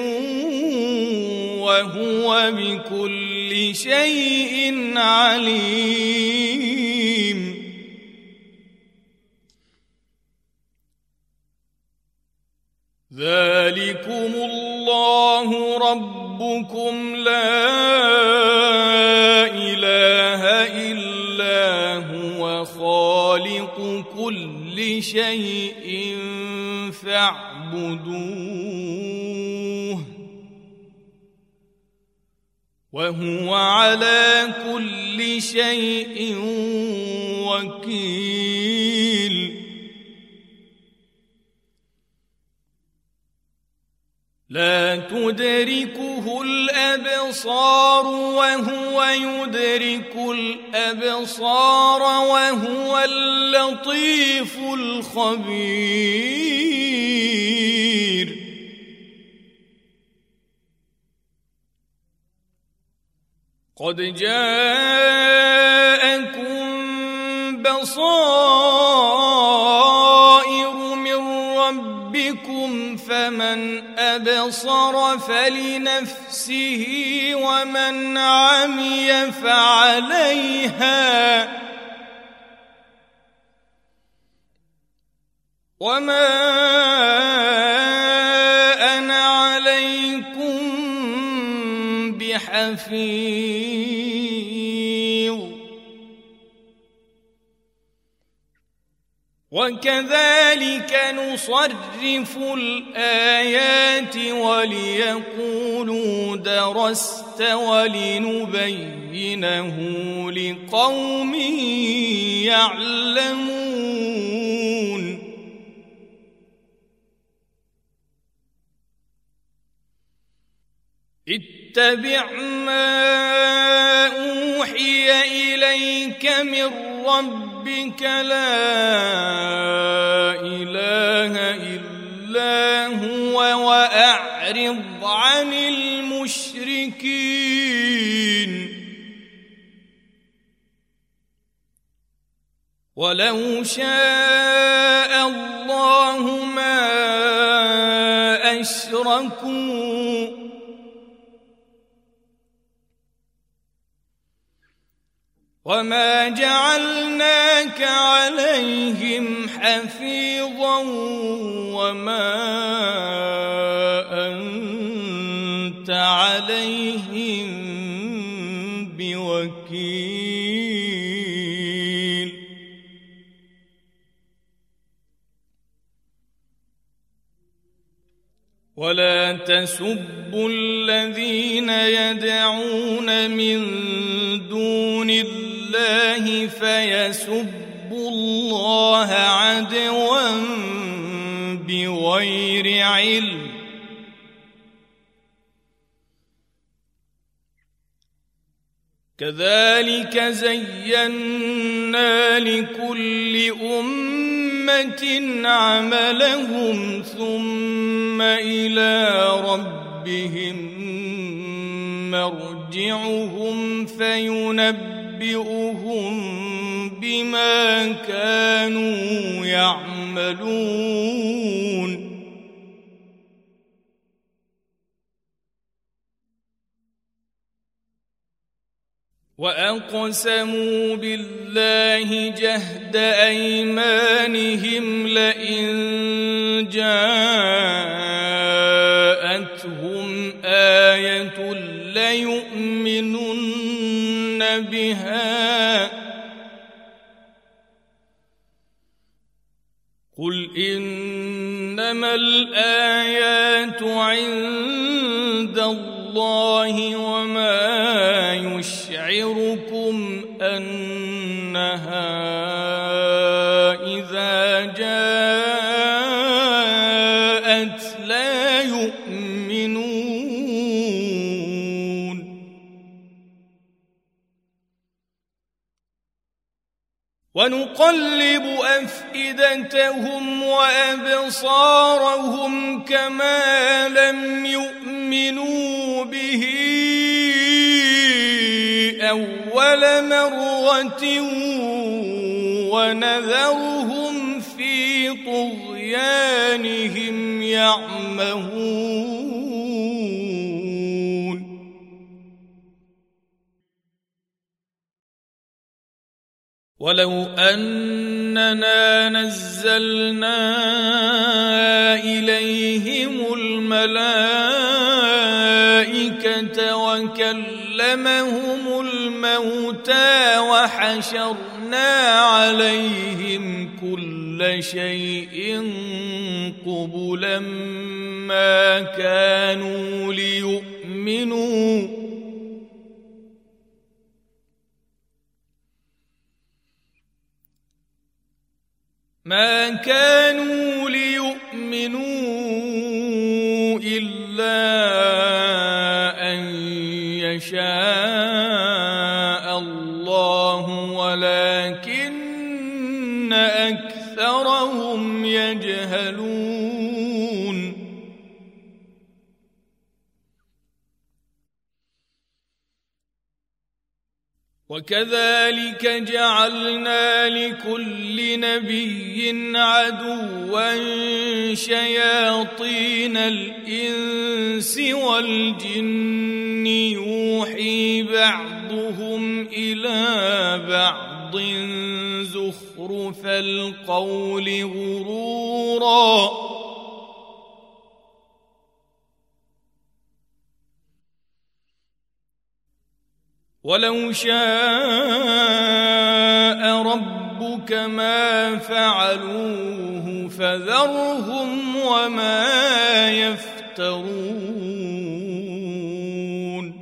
A: وهو بكل شيء عليم. ذلكم الله ربكم لا إله إلا هو خالق كل شيء فاعبدوه وهو على كل شيء وكيل. لا تدركه الأبصار وهو يدرك الأبصار وهو اللطيف الخبير قد جاءكم بصائر من ربكم فمن أبصر فلنفسه ومن عمي فعليها وما أنا عليكم بحفيظ وكذلك نصرف الآيات وليقولوا درست ولنبينه لقوم يعلمون اتبع ما أوحي إليك من ربك لا إله إلا هو وأعرض عن المشركين ولو شاء الله ما أشركوا وما جعلناك عليهم حفيظا وما أنت عليهم بوكيل ولا تسبوا الذين يدعون من دون الله فيسبوا الله عدوا بغير علم كذلك زينا لكل أمة عملهم ثم إلى ربهم مرجعهم فينبئهم بما كانوا يعملون وأقسموا بالله جهد أيمانهم لئن جاءتهم آية ليؤمنن بها قل إنما الآيات عند الله وما يشعركم أنها إذا جاءت لا يؤمنون ونقلب أفئدتهم وأبصارهم كما لم يؤمنوا به أول مرة ونذرهم في طغيانهم يعمهون ولو أننا نزلنا إليهم الملائكة وكلمهم الموتى وحشرنا عليهم كل شيء قبلا ما كانوا ليؤمنوا ما كانوا ليؤمنوا إلا يشاء الله ولكن أكثرهم يجهلون وكذلك جعلنا لكل نبي عدوا شياطين الإنس والجن يوحي بعضهم إلى بعض زخرف القول غرورا ولو شاء ربك ما فعلوه فذرهم وما يفترون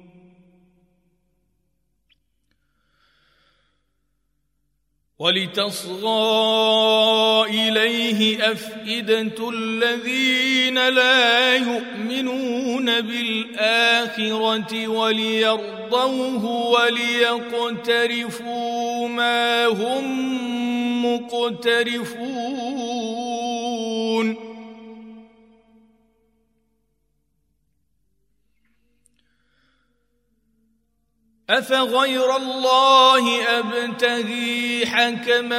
A: ولتصغى إليه أفئدة الذين لا يؤمنون بالآخرة وليرضوه وليقترفوا ما هم مقترفون أفغير الله أبتغي حكما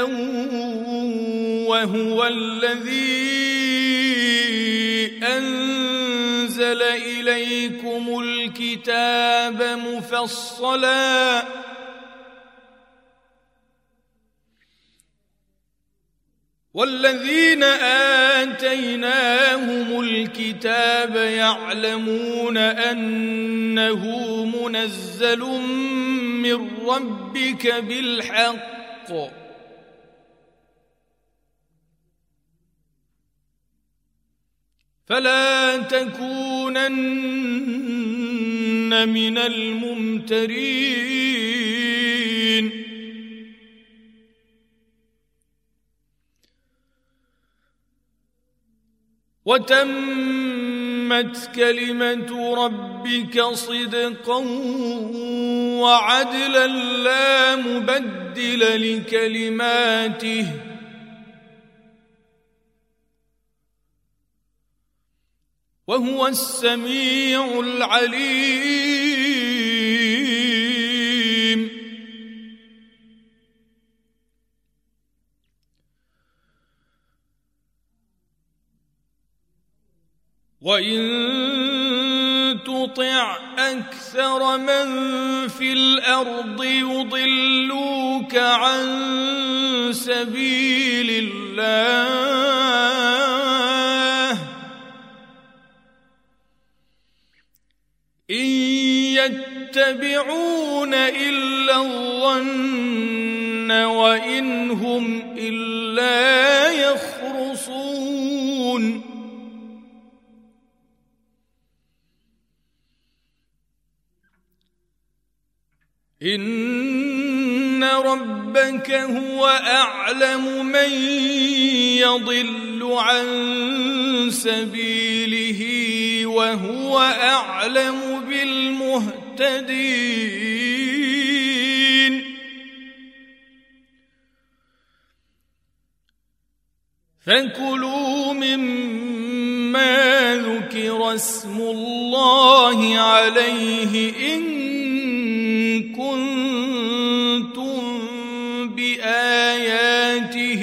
A: وهو الذي أنزل إليكم الكتاب مفصلا والذين آتيناهم الكتاب يعلمون أنه منزل من ربك بالحق فلا تكونن من الممترين وتمت كلمة ربك صدقا وعدلا لا مبدل لكلماته وهو السميع العليم وإن تطع أكثر من في الأرض يضلوك عن سبيل الله إن يتبعون إلا الظن وإن هم إلا يخرصون إن ربك هو أعلم من يضل عن سبيله وهو أعلم بالمهتدين فكلوا مما ذكر اسم الله عليه إن كنتم بآياته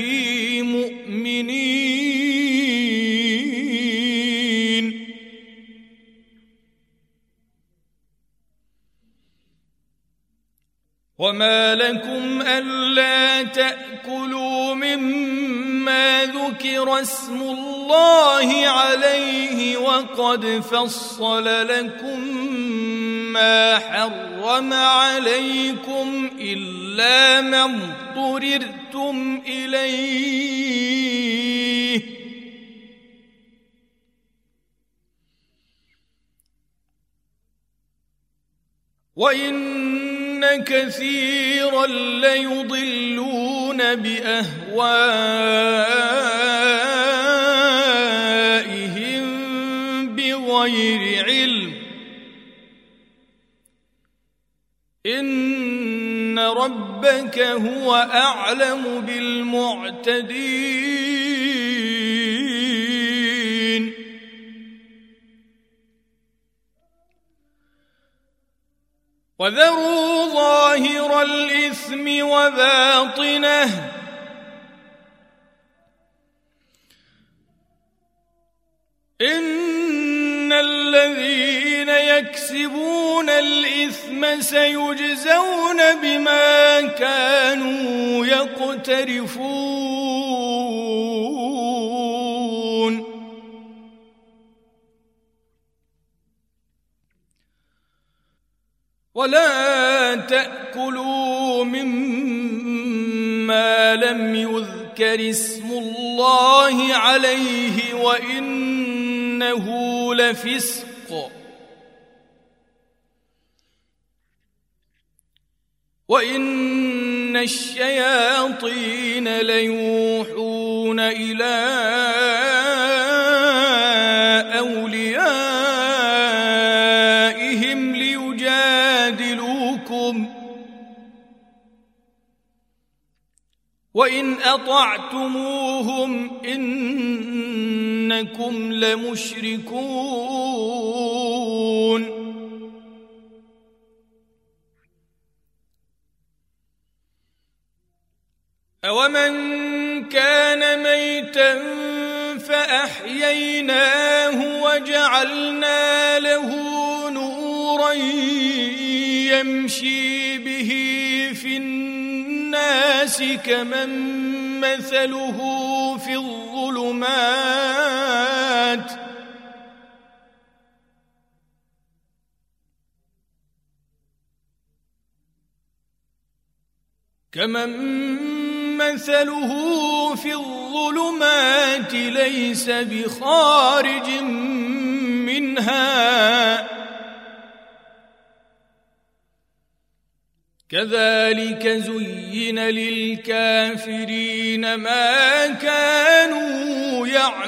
A: مؤمنين وما لكم ألا تأكلوا مما ذكر اسم الله عليه وقد فصل لكم ما حرم عليكم إلا ما اضطررتم إليه وإن كثيرا ليضلون بأهوائهم بغير علم ربك هو أعلم بالمعتدين وذروا ظاهر الإثم وباطنه إن الذين يكسبون الإثم سيجزون بما كانوا يقترفون ولا تأكلوا مما لم يذكر اسم الله عليه وإنه لفسق وإن الشياطين ليوحون إلى أوليائهم ليجادلوكم وإن أطعتموهم إنكم لمشركون أومن كان ميتا فأحييناه وجعلنا له نورا يمشي به في الناس كمن مثله في الظلمات كمن مثله في الظلمات ليس بخارج منها كذلك زين للكافرين ما كانوا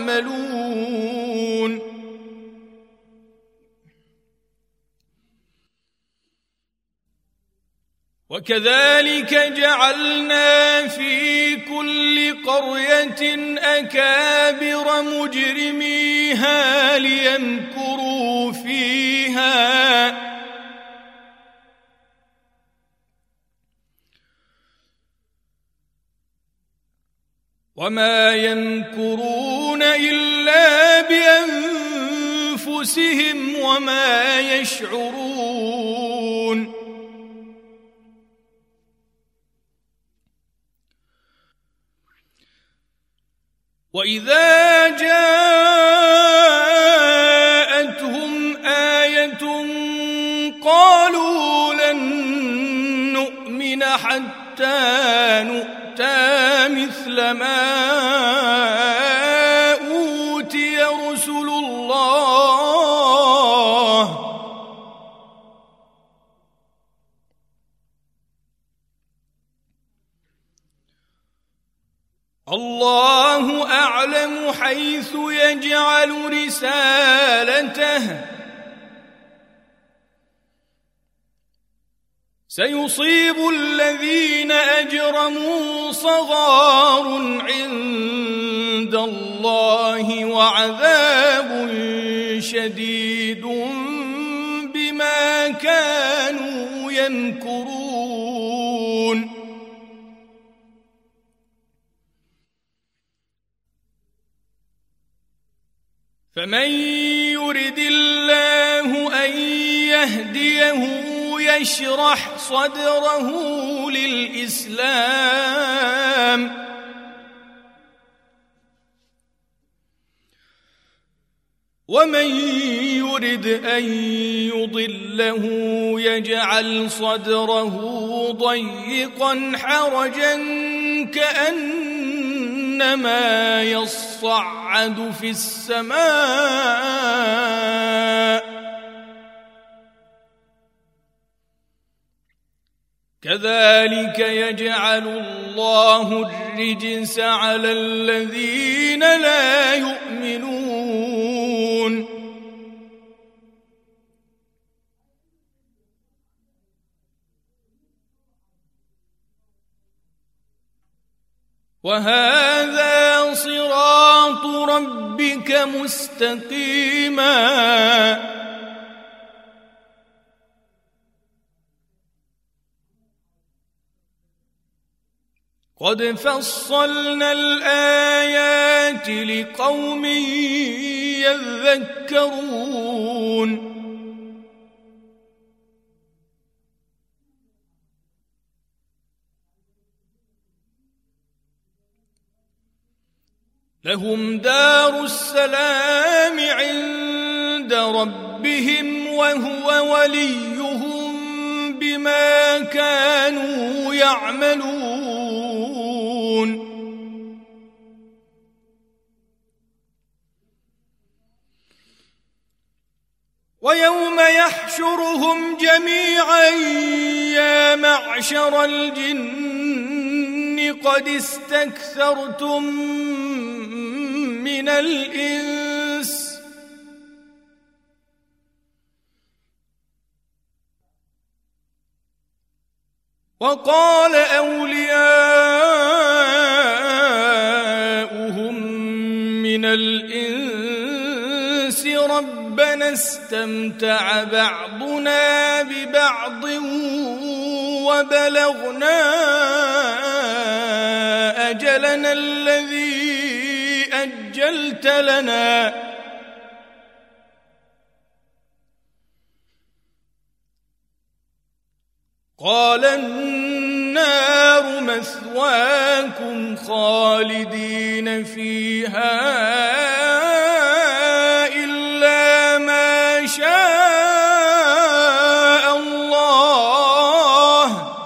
A: يعملون وكذلك جعلنا في كل قرية أكابر مجرميها ليمكروا فيها وما يمكرون إلا بأنفسهم وما يشعرون وإذا جاءتهم آية قالوا لن نؤمن حتى نؤتى مثل ما أوتي رسل الله الله أعلم حيث يجعل رسالته سيصيب الذين أجرموا صغار عند الله وعذاب شديد بما كانوا يمكرون فمن يرد الله أن يهديه يشرح صدره للإسلام ومن يرد أن يضله يجعل صدره ضيقا حرجا كأنما يصعد في السماء كذلك يجعل الله الرجس على الذين لا يؤمنون وهذا صراط ربك مستقيما قد فصلنا الآيات لقوم يذكرون لهم دار السلام عند ربهم وهو وليهم بما كانوا يعملون ويوم يحشرهم جميعا يا معشر الجن قد استكثرتم من الإنس وقال أولياؤهم من الإنس ربنا استمتع بعضنا ببعض وبلغنا أجلنا الذي أجلت لنا قال النار مثواكم خالدين فيها إلا ما شاء الله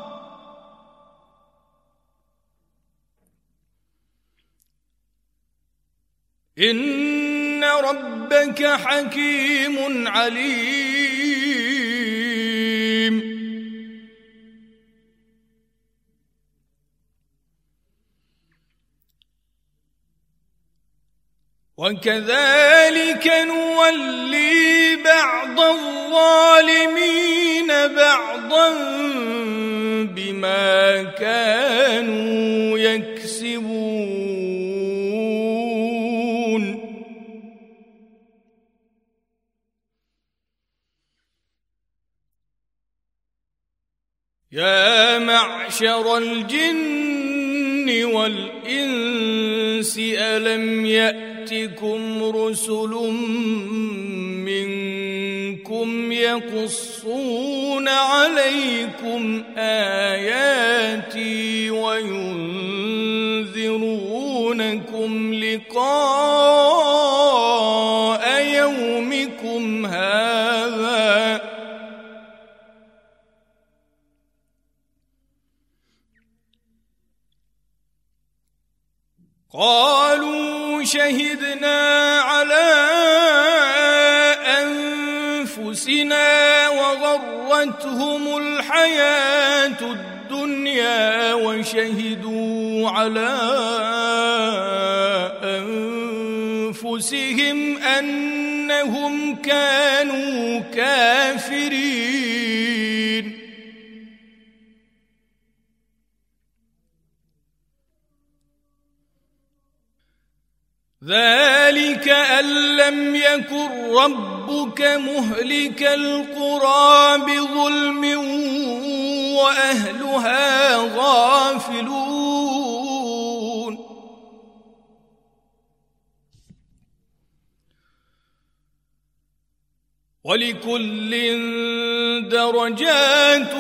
A: إن ربك حكيم عليم وكذلك نولي بعض الظالمين بعضا بما كانوا يكسبون يا معشر الجن والإنس ألم يأتكم رسل منكم يقصون عليكم آياتي وينذرونكم لقاء يومكم هذا قالوا شهدنا على أنفسنا وغرتهم الحياة الدنيا وشهدوا على أنفسهم أنهم كانوا كافرين ذلك أن لم يكن ربك مهلك القرى بظلم وأهلها غافلون ولكل درجات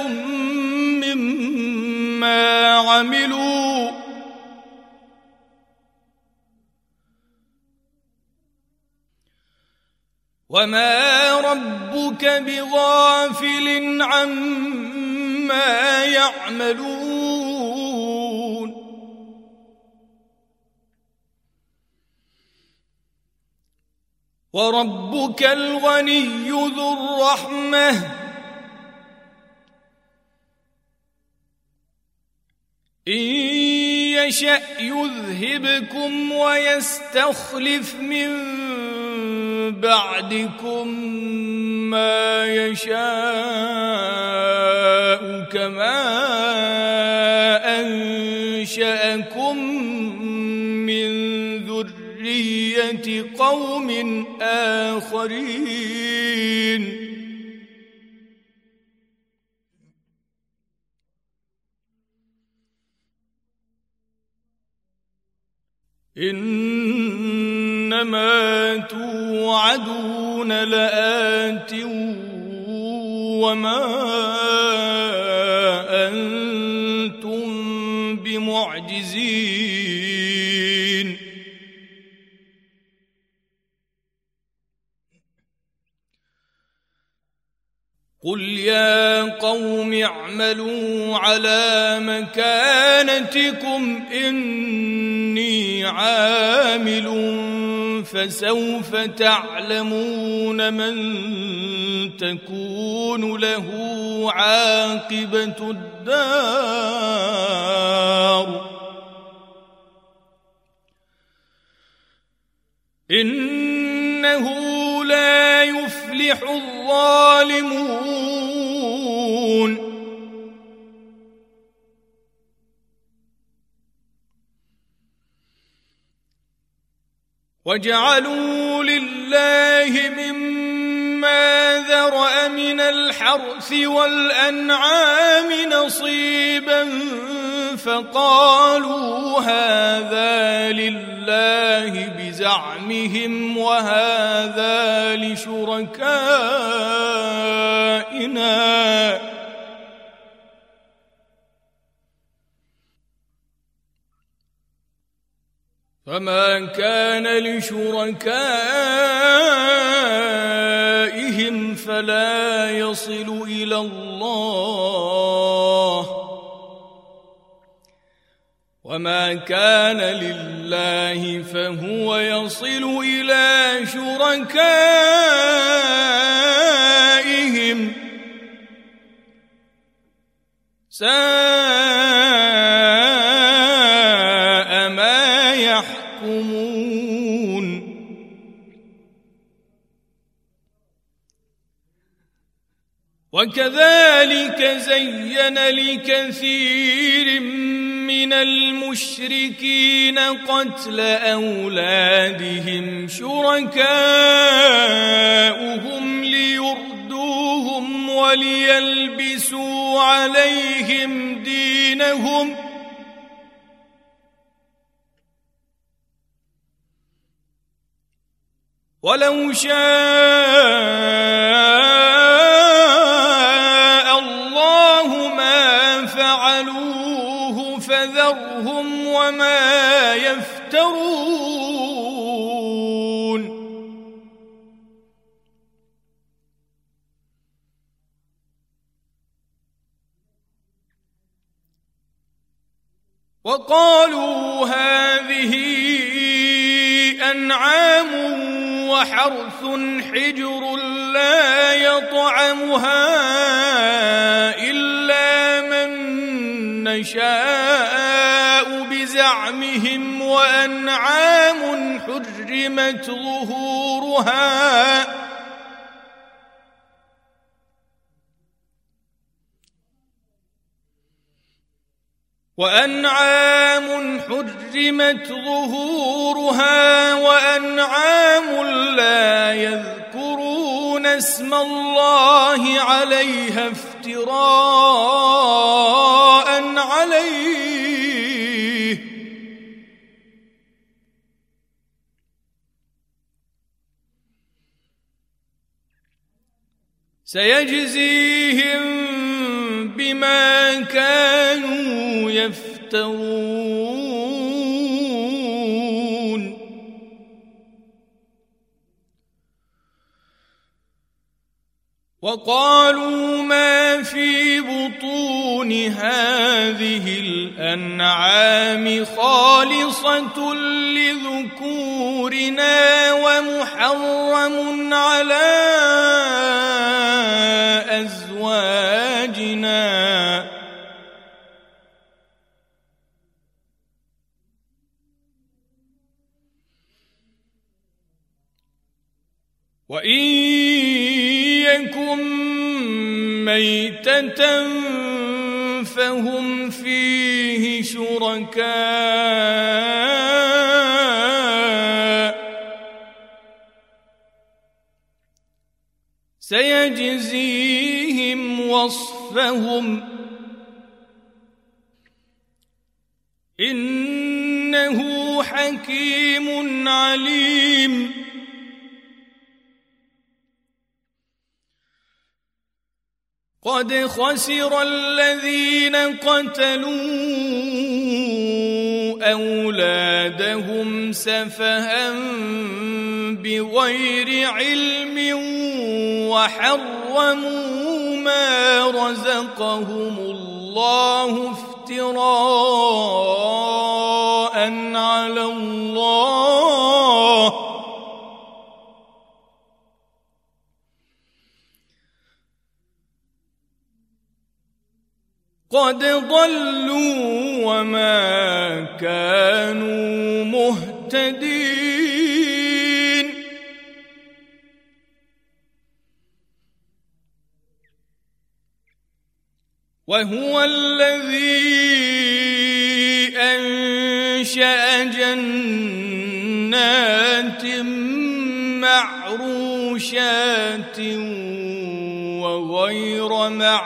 A: مما عملوا وما ربك بغافل عما يعملون وربك الغني ذو الرحمة إن يشأ يذهبكم ويستخلف من بعدكم ما يشاء كما أنشأكم من ذرية قوم آخرين إنما توعدون لآت وما أنتم بمعجزين قل يا قوم اعملوا على مكانتكم إني عامل فسوف تعلمون من تكون له عاقبة الدار إنه لا يفلح الظالمون وجعلوا لله مما ذرأ من الحرث والأنعام نصيبا فقالوا هذا لله بزعمهم وهذا لشركائنا فما كان لشركائهم فلا يصل إلى الله وما كان لله فهو يصل إلى شركائهم ساء ما يحكمون وكذلك زين لكثير من المشركين قتل أولادهم شركاؤهم ليردوهم وليلبسوا عليهم دينهم ولو شاء الله ما فعلوه فذرهم وما يفترون وقالوا هذه أنعام وحرث حجر لا يطعمها إلا من نشاء بزعمهم وأنعام حرمت ظهورها وأنعام حرمت ظهورها وأنعام لا يذكرون اسم الله عليها افتراء عليه سيجزيهم بما كانوا يفترون وقالوا ما في بطون هذه الأنعام خالصة لذكورنا ومحرم على أزواجنا وإن يكن ميتة فهم فيه شركاء سيجزيهم وصفهم إنه حكيم عليم قد خسر الذين قتلوا أولادهم سفها بغير علم وحرموا ما رزقهم الله افتراء على الله قد ضلوا وما كانوا مهتدين وهو الذي أنشأ جنات معروشات وغير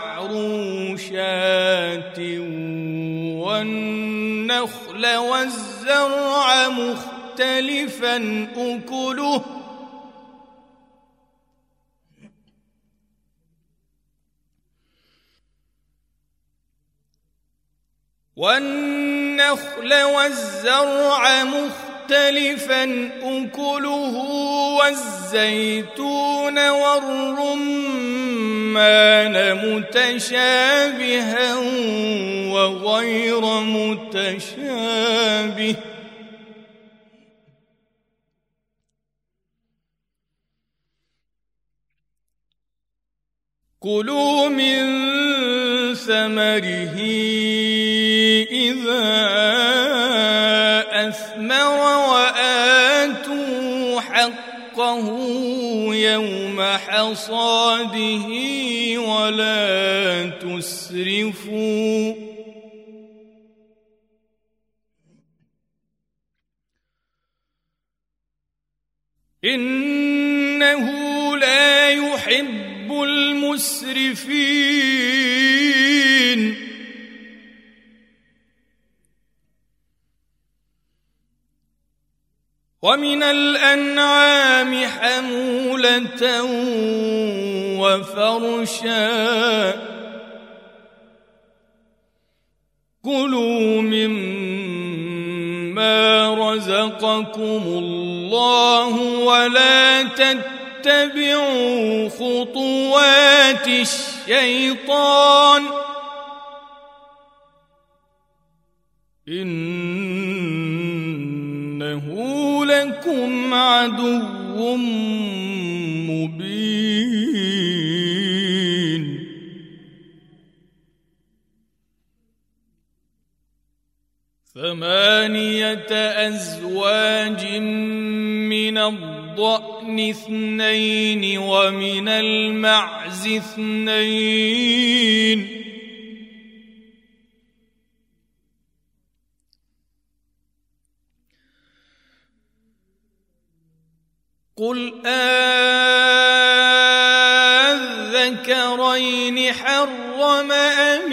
A: معروشات والنخل والزرع مختلفا أكله والنخل والزرع مختلفا أكله والزيتون والرمان متشابها وغير متشابه كلوا من ثمره إذا أثمر وآتوا حقه يوم حصاده ولا تسرفوا إنه لا يحب المسرفين ومن الأنعام حمولة وفرشا كلوا مما رزقكم الله ولا تتبعوا خطوات الشيطان إنه لكم عدو مبين ثمانية أزواج من الضأن اثنين ومن المعز اثنين قل أذكرين حرم أم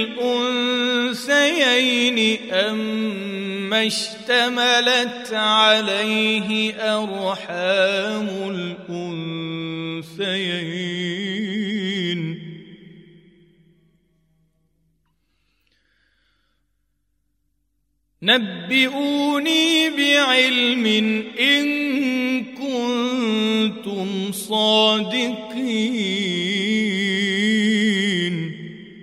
A: الأنثيين أما اشتملت عليه أرحام الأنثيين نبئوني بعلم إن كنتم صادقين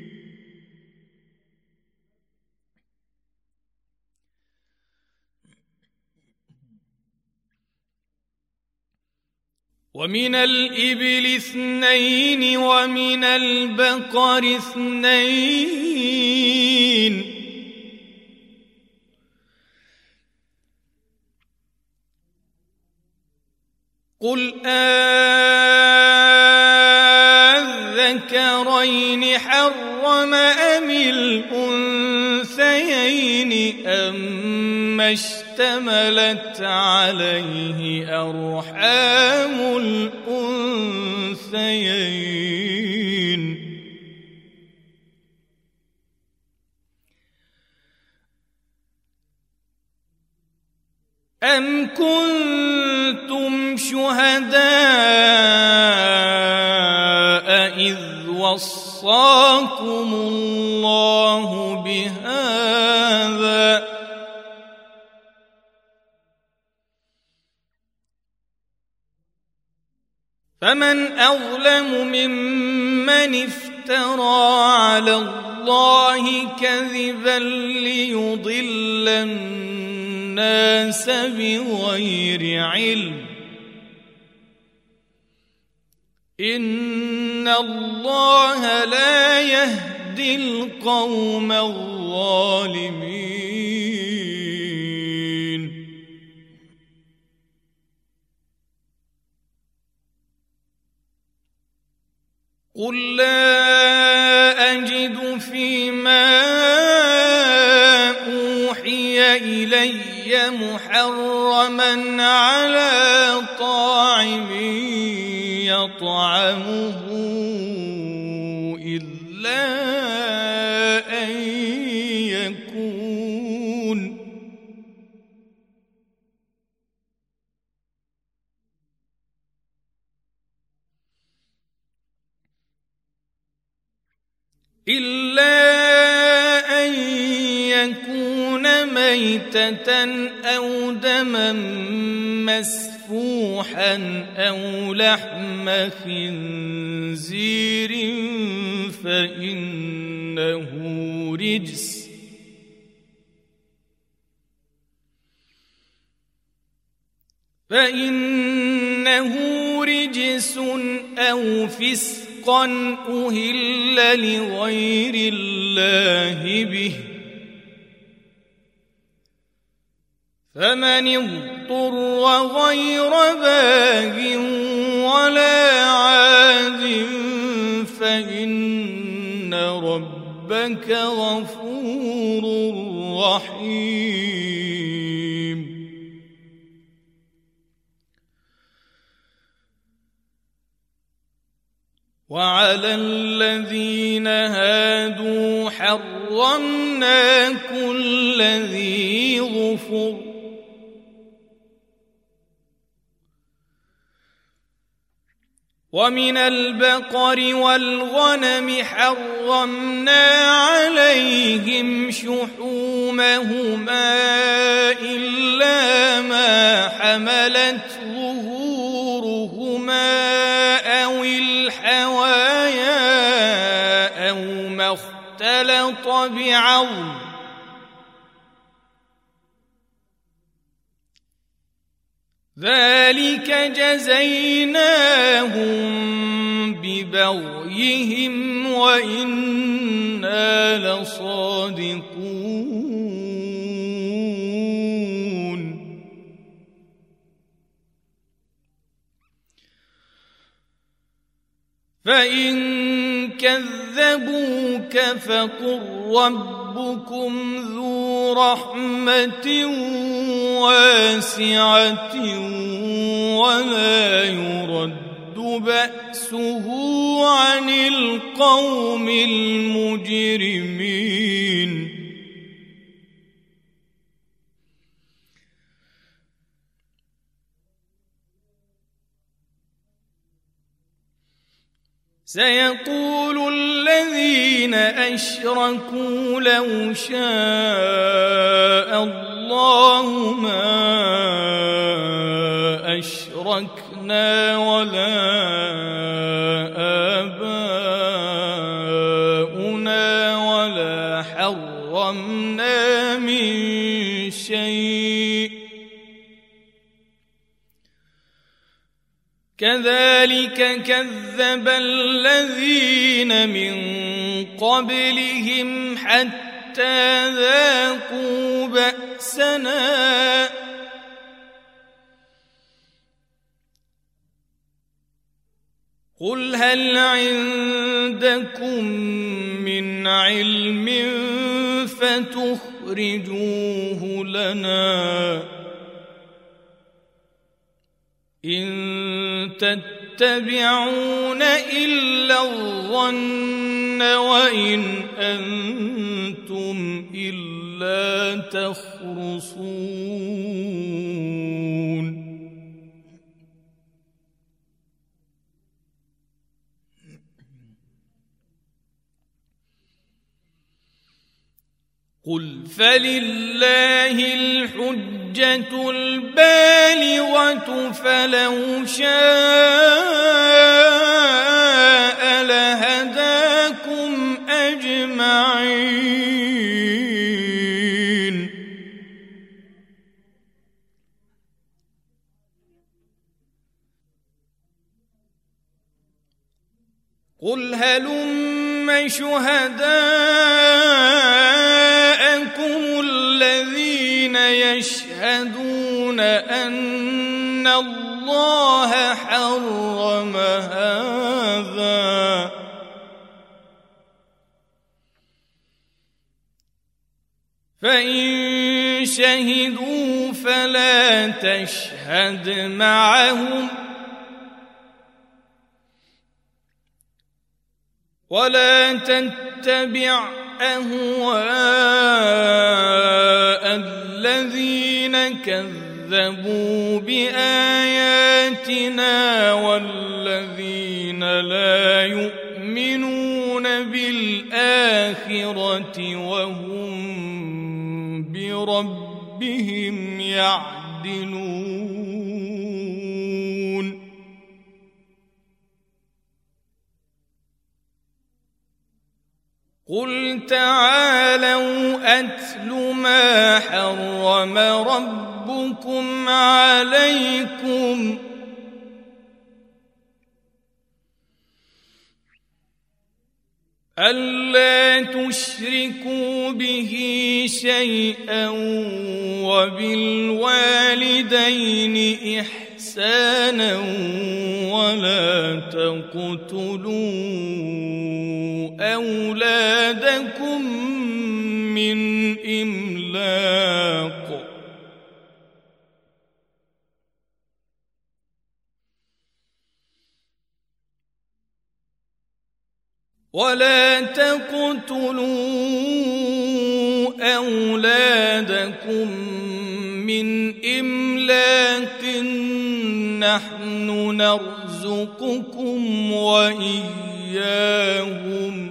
A: ومن الإبل اثنين ومن البقر اثنين قل أذكرين حرم أم الأنثيين أما اشتملت عليه أرحام الأنثيين أم كنتم شهداء إذ وصاكم الله بهذا فمن أظلم ممن افترى على الله كذبا ليضل الناس بغير علم إن الله لا يهدي القوم الظالمين قل لا أجد فيما أوحي إلي محرما على طاعم يطعمه إلا أن يكون إلا أن يكون ميتة أو دما مسفوحا أو لحم خنزير فإنه رجس فإنه رجس أو فسقا أهل لغير الله به فمن اضطر غير باغ ولا عاد فإن ربك غفور رحيم وعلى الذين هادوا حرمنا كل ذي ظفر ومن البقر والغنم حرمنا عليهم شحومهما إلا ما حملت ظهورهما أو الحوايا أو ما اختلط بعظم ذلك جزيناهم ببغيهم وإنا لصادقون فإن كذبوك فقل ربكم ذو رحمة واسعة ولا يرد بأسه عن القوم المجرمين سيقول الذين أشركوا لو شاء الله ما أشركنا ولا آباؤنا ولا حرمنا من شيء كذلك كذب الذين من قبلهم حتى ذاقوا بأسنا قل هل عندكم من علم فتخرجوه لنا إن تتبعون إلا الظن وإن أنتم إلا تخرصون قل فلله الحجة البالغة فلو شاء لهداكم أجمعين قل هلم شهداءكم الذين يشهدون أن الله حرم هذا فإن شهدوا فلا تشهد معهم ولا تتبع أهواء الذين كذبوا بآياتنا والذين لا يؤمنون بالآخرة وهم بربهم يعدلون قل تعالوا أتل ما حرم ربكم عليكم ألا تشركوا به شيئا وبالوالدين إحسانا ولا تقتلوا أولادكم من إملاق ولا تقتلوا أولادكم من إملاق نحن نرزقكم وإياهم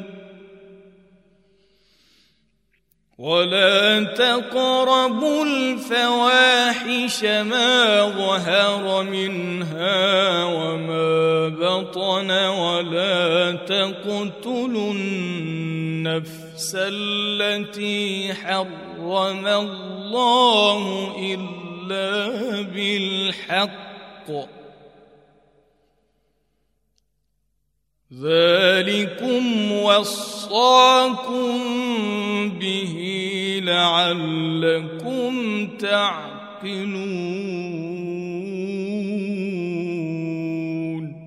A: ولا تقربوا الفواحش ما ظهر منها وما بطن ولا تقتلوا النفس التي حرم الله إلا بالحق ذلكم وصاكم به لعلكم تعقلون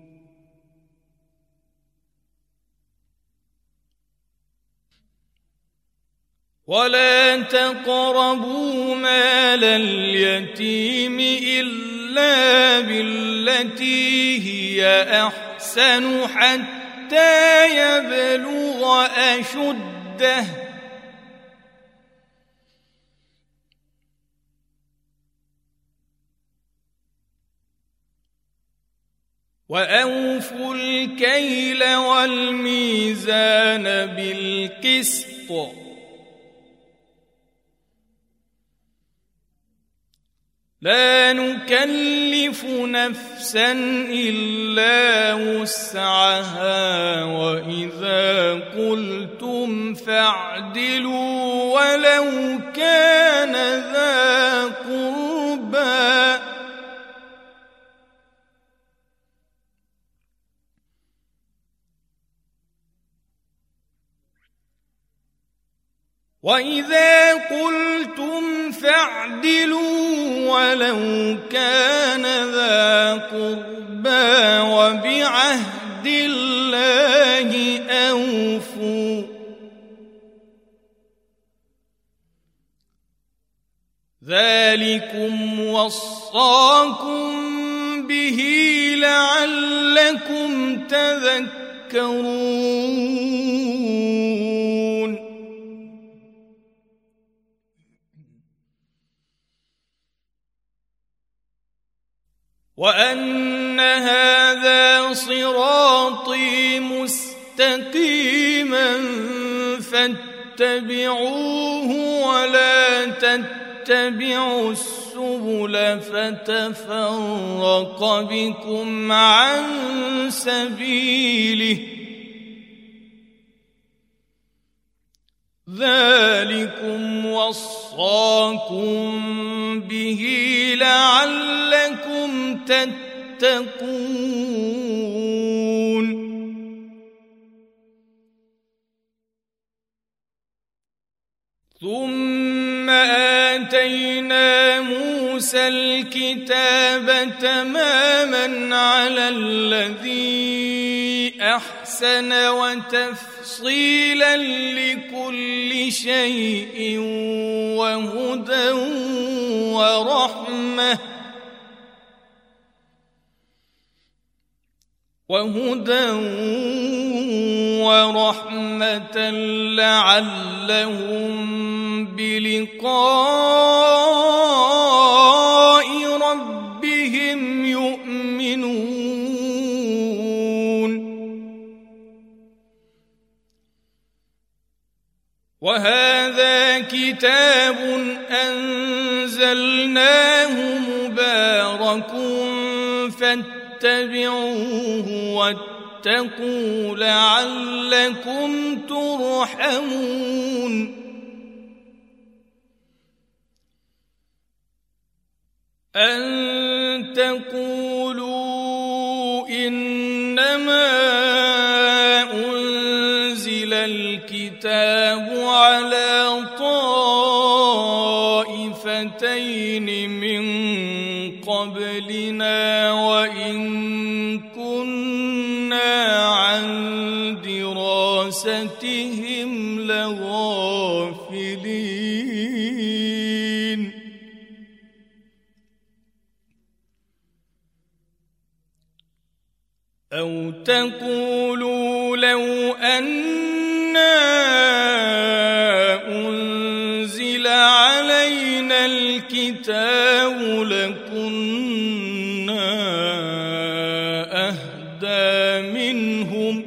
A: ولا تقربوا مال اليتيم إلا بالتي هي أحسن حتى يبلغ أشده وأوفوا الكيل والميزان بالقسط لا نكلف نفسا إلا وسعها وإذا قلتم فاعدلوا ولو كان ذا قربى وإذا قلتم فاعدلوا ولو كان ذا قربى وبعهد الله أوفوا ذلكم وصاكم به لعلكم تذكرون. وأن هذا صراطي مستقيما فاتبعوه ولا تتبعوا السبل فتفرق بكم عن سبيله ذلكم وصاكم به لعلكم تتقون. ثم آتينا موسى الكتاب تماما على الذي أحسن وتفصيلا لكل شيء وهدى ورحمة وهدى ورحمة لعلهم بلقاء ربهم يؤمنون. وهذا كتاب أنزلناه مبارك فاتبعوه واتقوا لعلكم ترحمون. أن تقولوا إنما أنزل الكتاب على طائفتين من قبلنا وإن كنا عن دراستهم لغافلين. أو تقولوا لو أنا أنزل علينا الكتاب لكنا أهدى منهم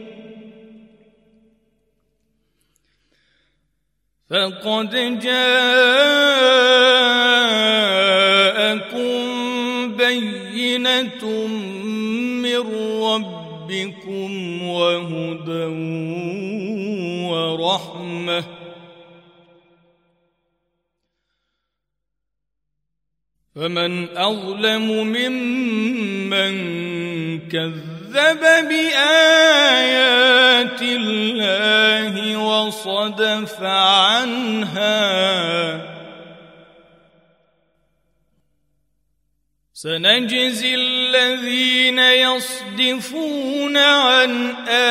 A: فقد جاءكم بينة من ربكم وهدى ورحمة فمن أظلم ممن كذب بآيات الله وصدف عنها. سنجزي الذين يصدفون عن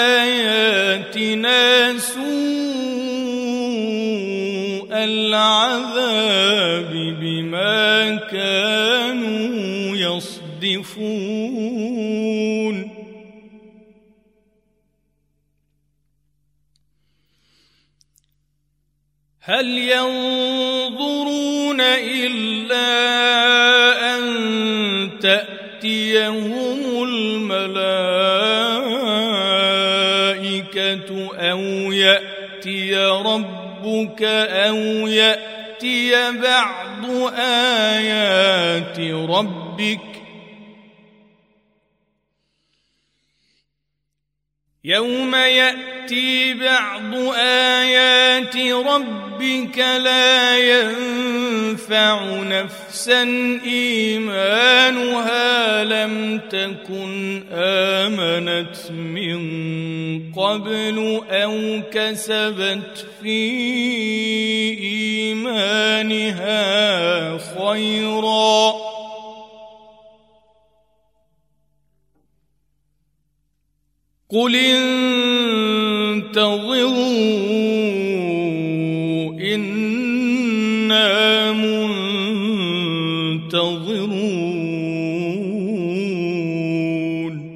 A: آياتنا سوء العذاب بما كانوا يصدفون. هل ينظرون إلا أن تأتيهم الملائكة أو يأتي ربك أو يأتي بعض آيات ربك يوم يأتي بعض آيات ربك لا ينفع نفسا إيمانها لم تكن آمنت من قبل أو كسبت في إيمانها خيرا قل انتظروا إنا منتظرون ينتظرون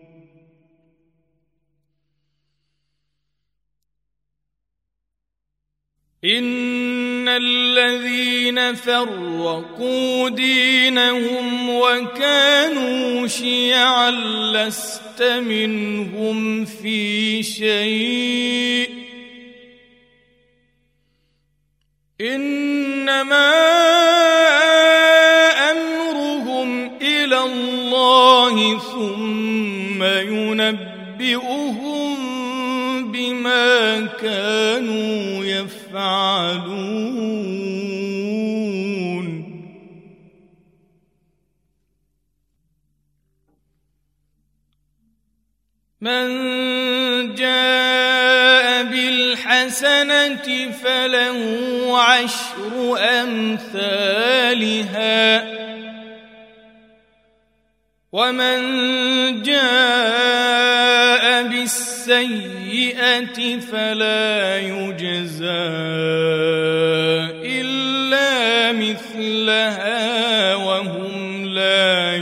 A: إن الذين فرقوا دينهم وكانوا شيعا لست منهم في شيء إنما أمرهم إلى الله ثم ينبئهم بما كانوا يفعلون من جاء بالحسنة فله عشر أمثالها ومن جاء بالسيئة فلا يجزى إلا مثلها وهم لا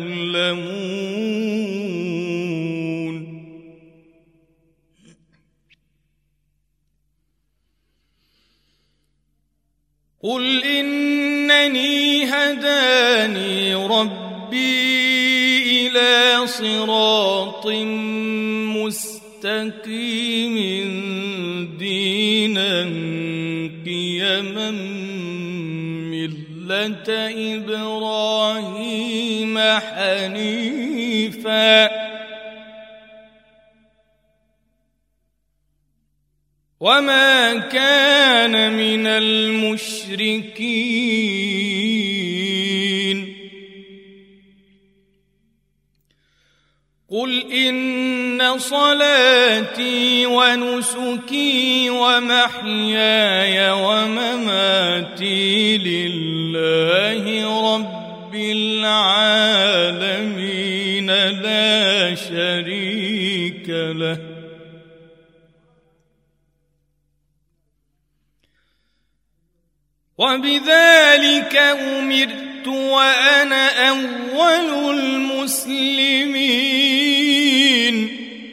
A: يظلمون قل إنني هداني ربي إلى صراط مستقيم دينا قيما ملة إبراهيم حنيفا وما كان من المشركين قل إن صلاتي ونسكي ومحياي ومماتي لله رب العالمين لا شريك له وبذلك أمرت وأنا أول المسلمين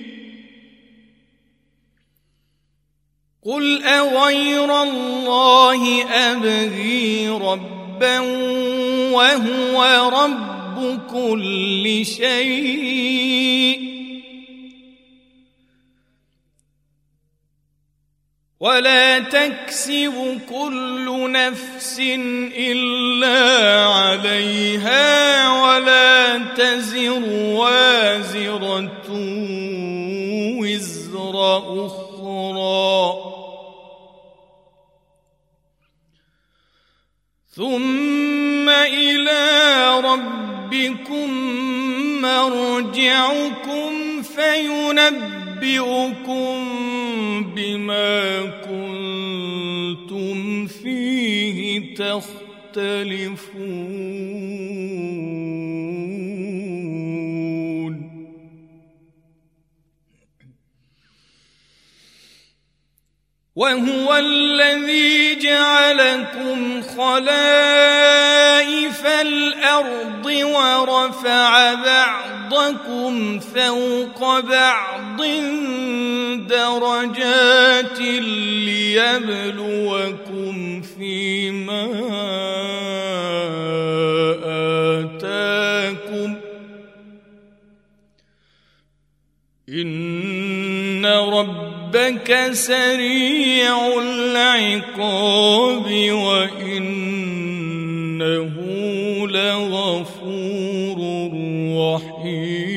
A: قل أغير الله أبغي ربا وهو رب كل شيء ولا تكسب كل نفس إلا عليها ولا تزر وازرة وزر أخرى ثم إلى ربكم مرجعكم فينبئكم بما كنتم فيه تختلفون وهو الذي جعلكم خلائف الأرض ورفع بعضكم فوق بعض درجات ليبلوكم فيما آتاكم إن ربك سريع العقاب وإنه لغفور رحيم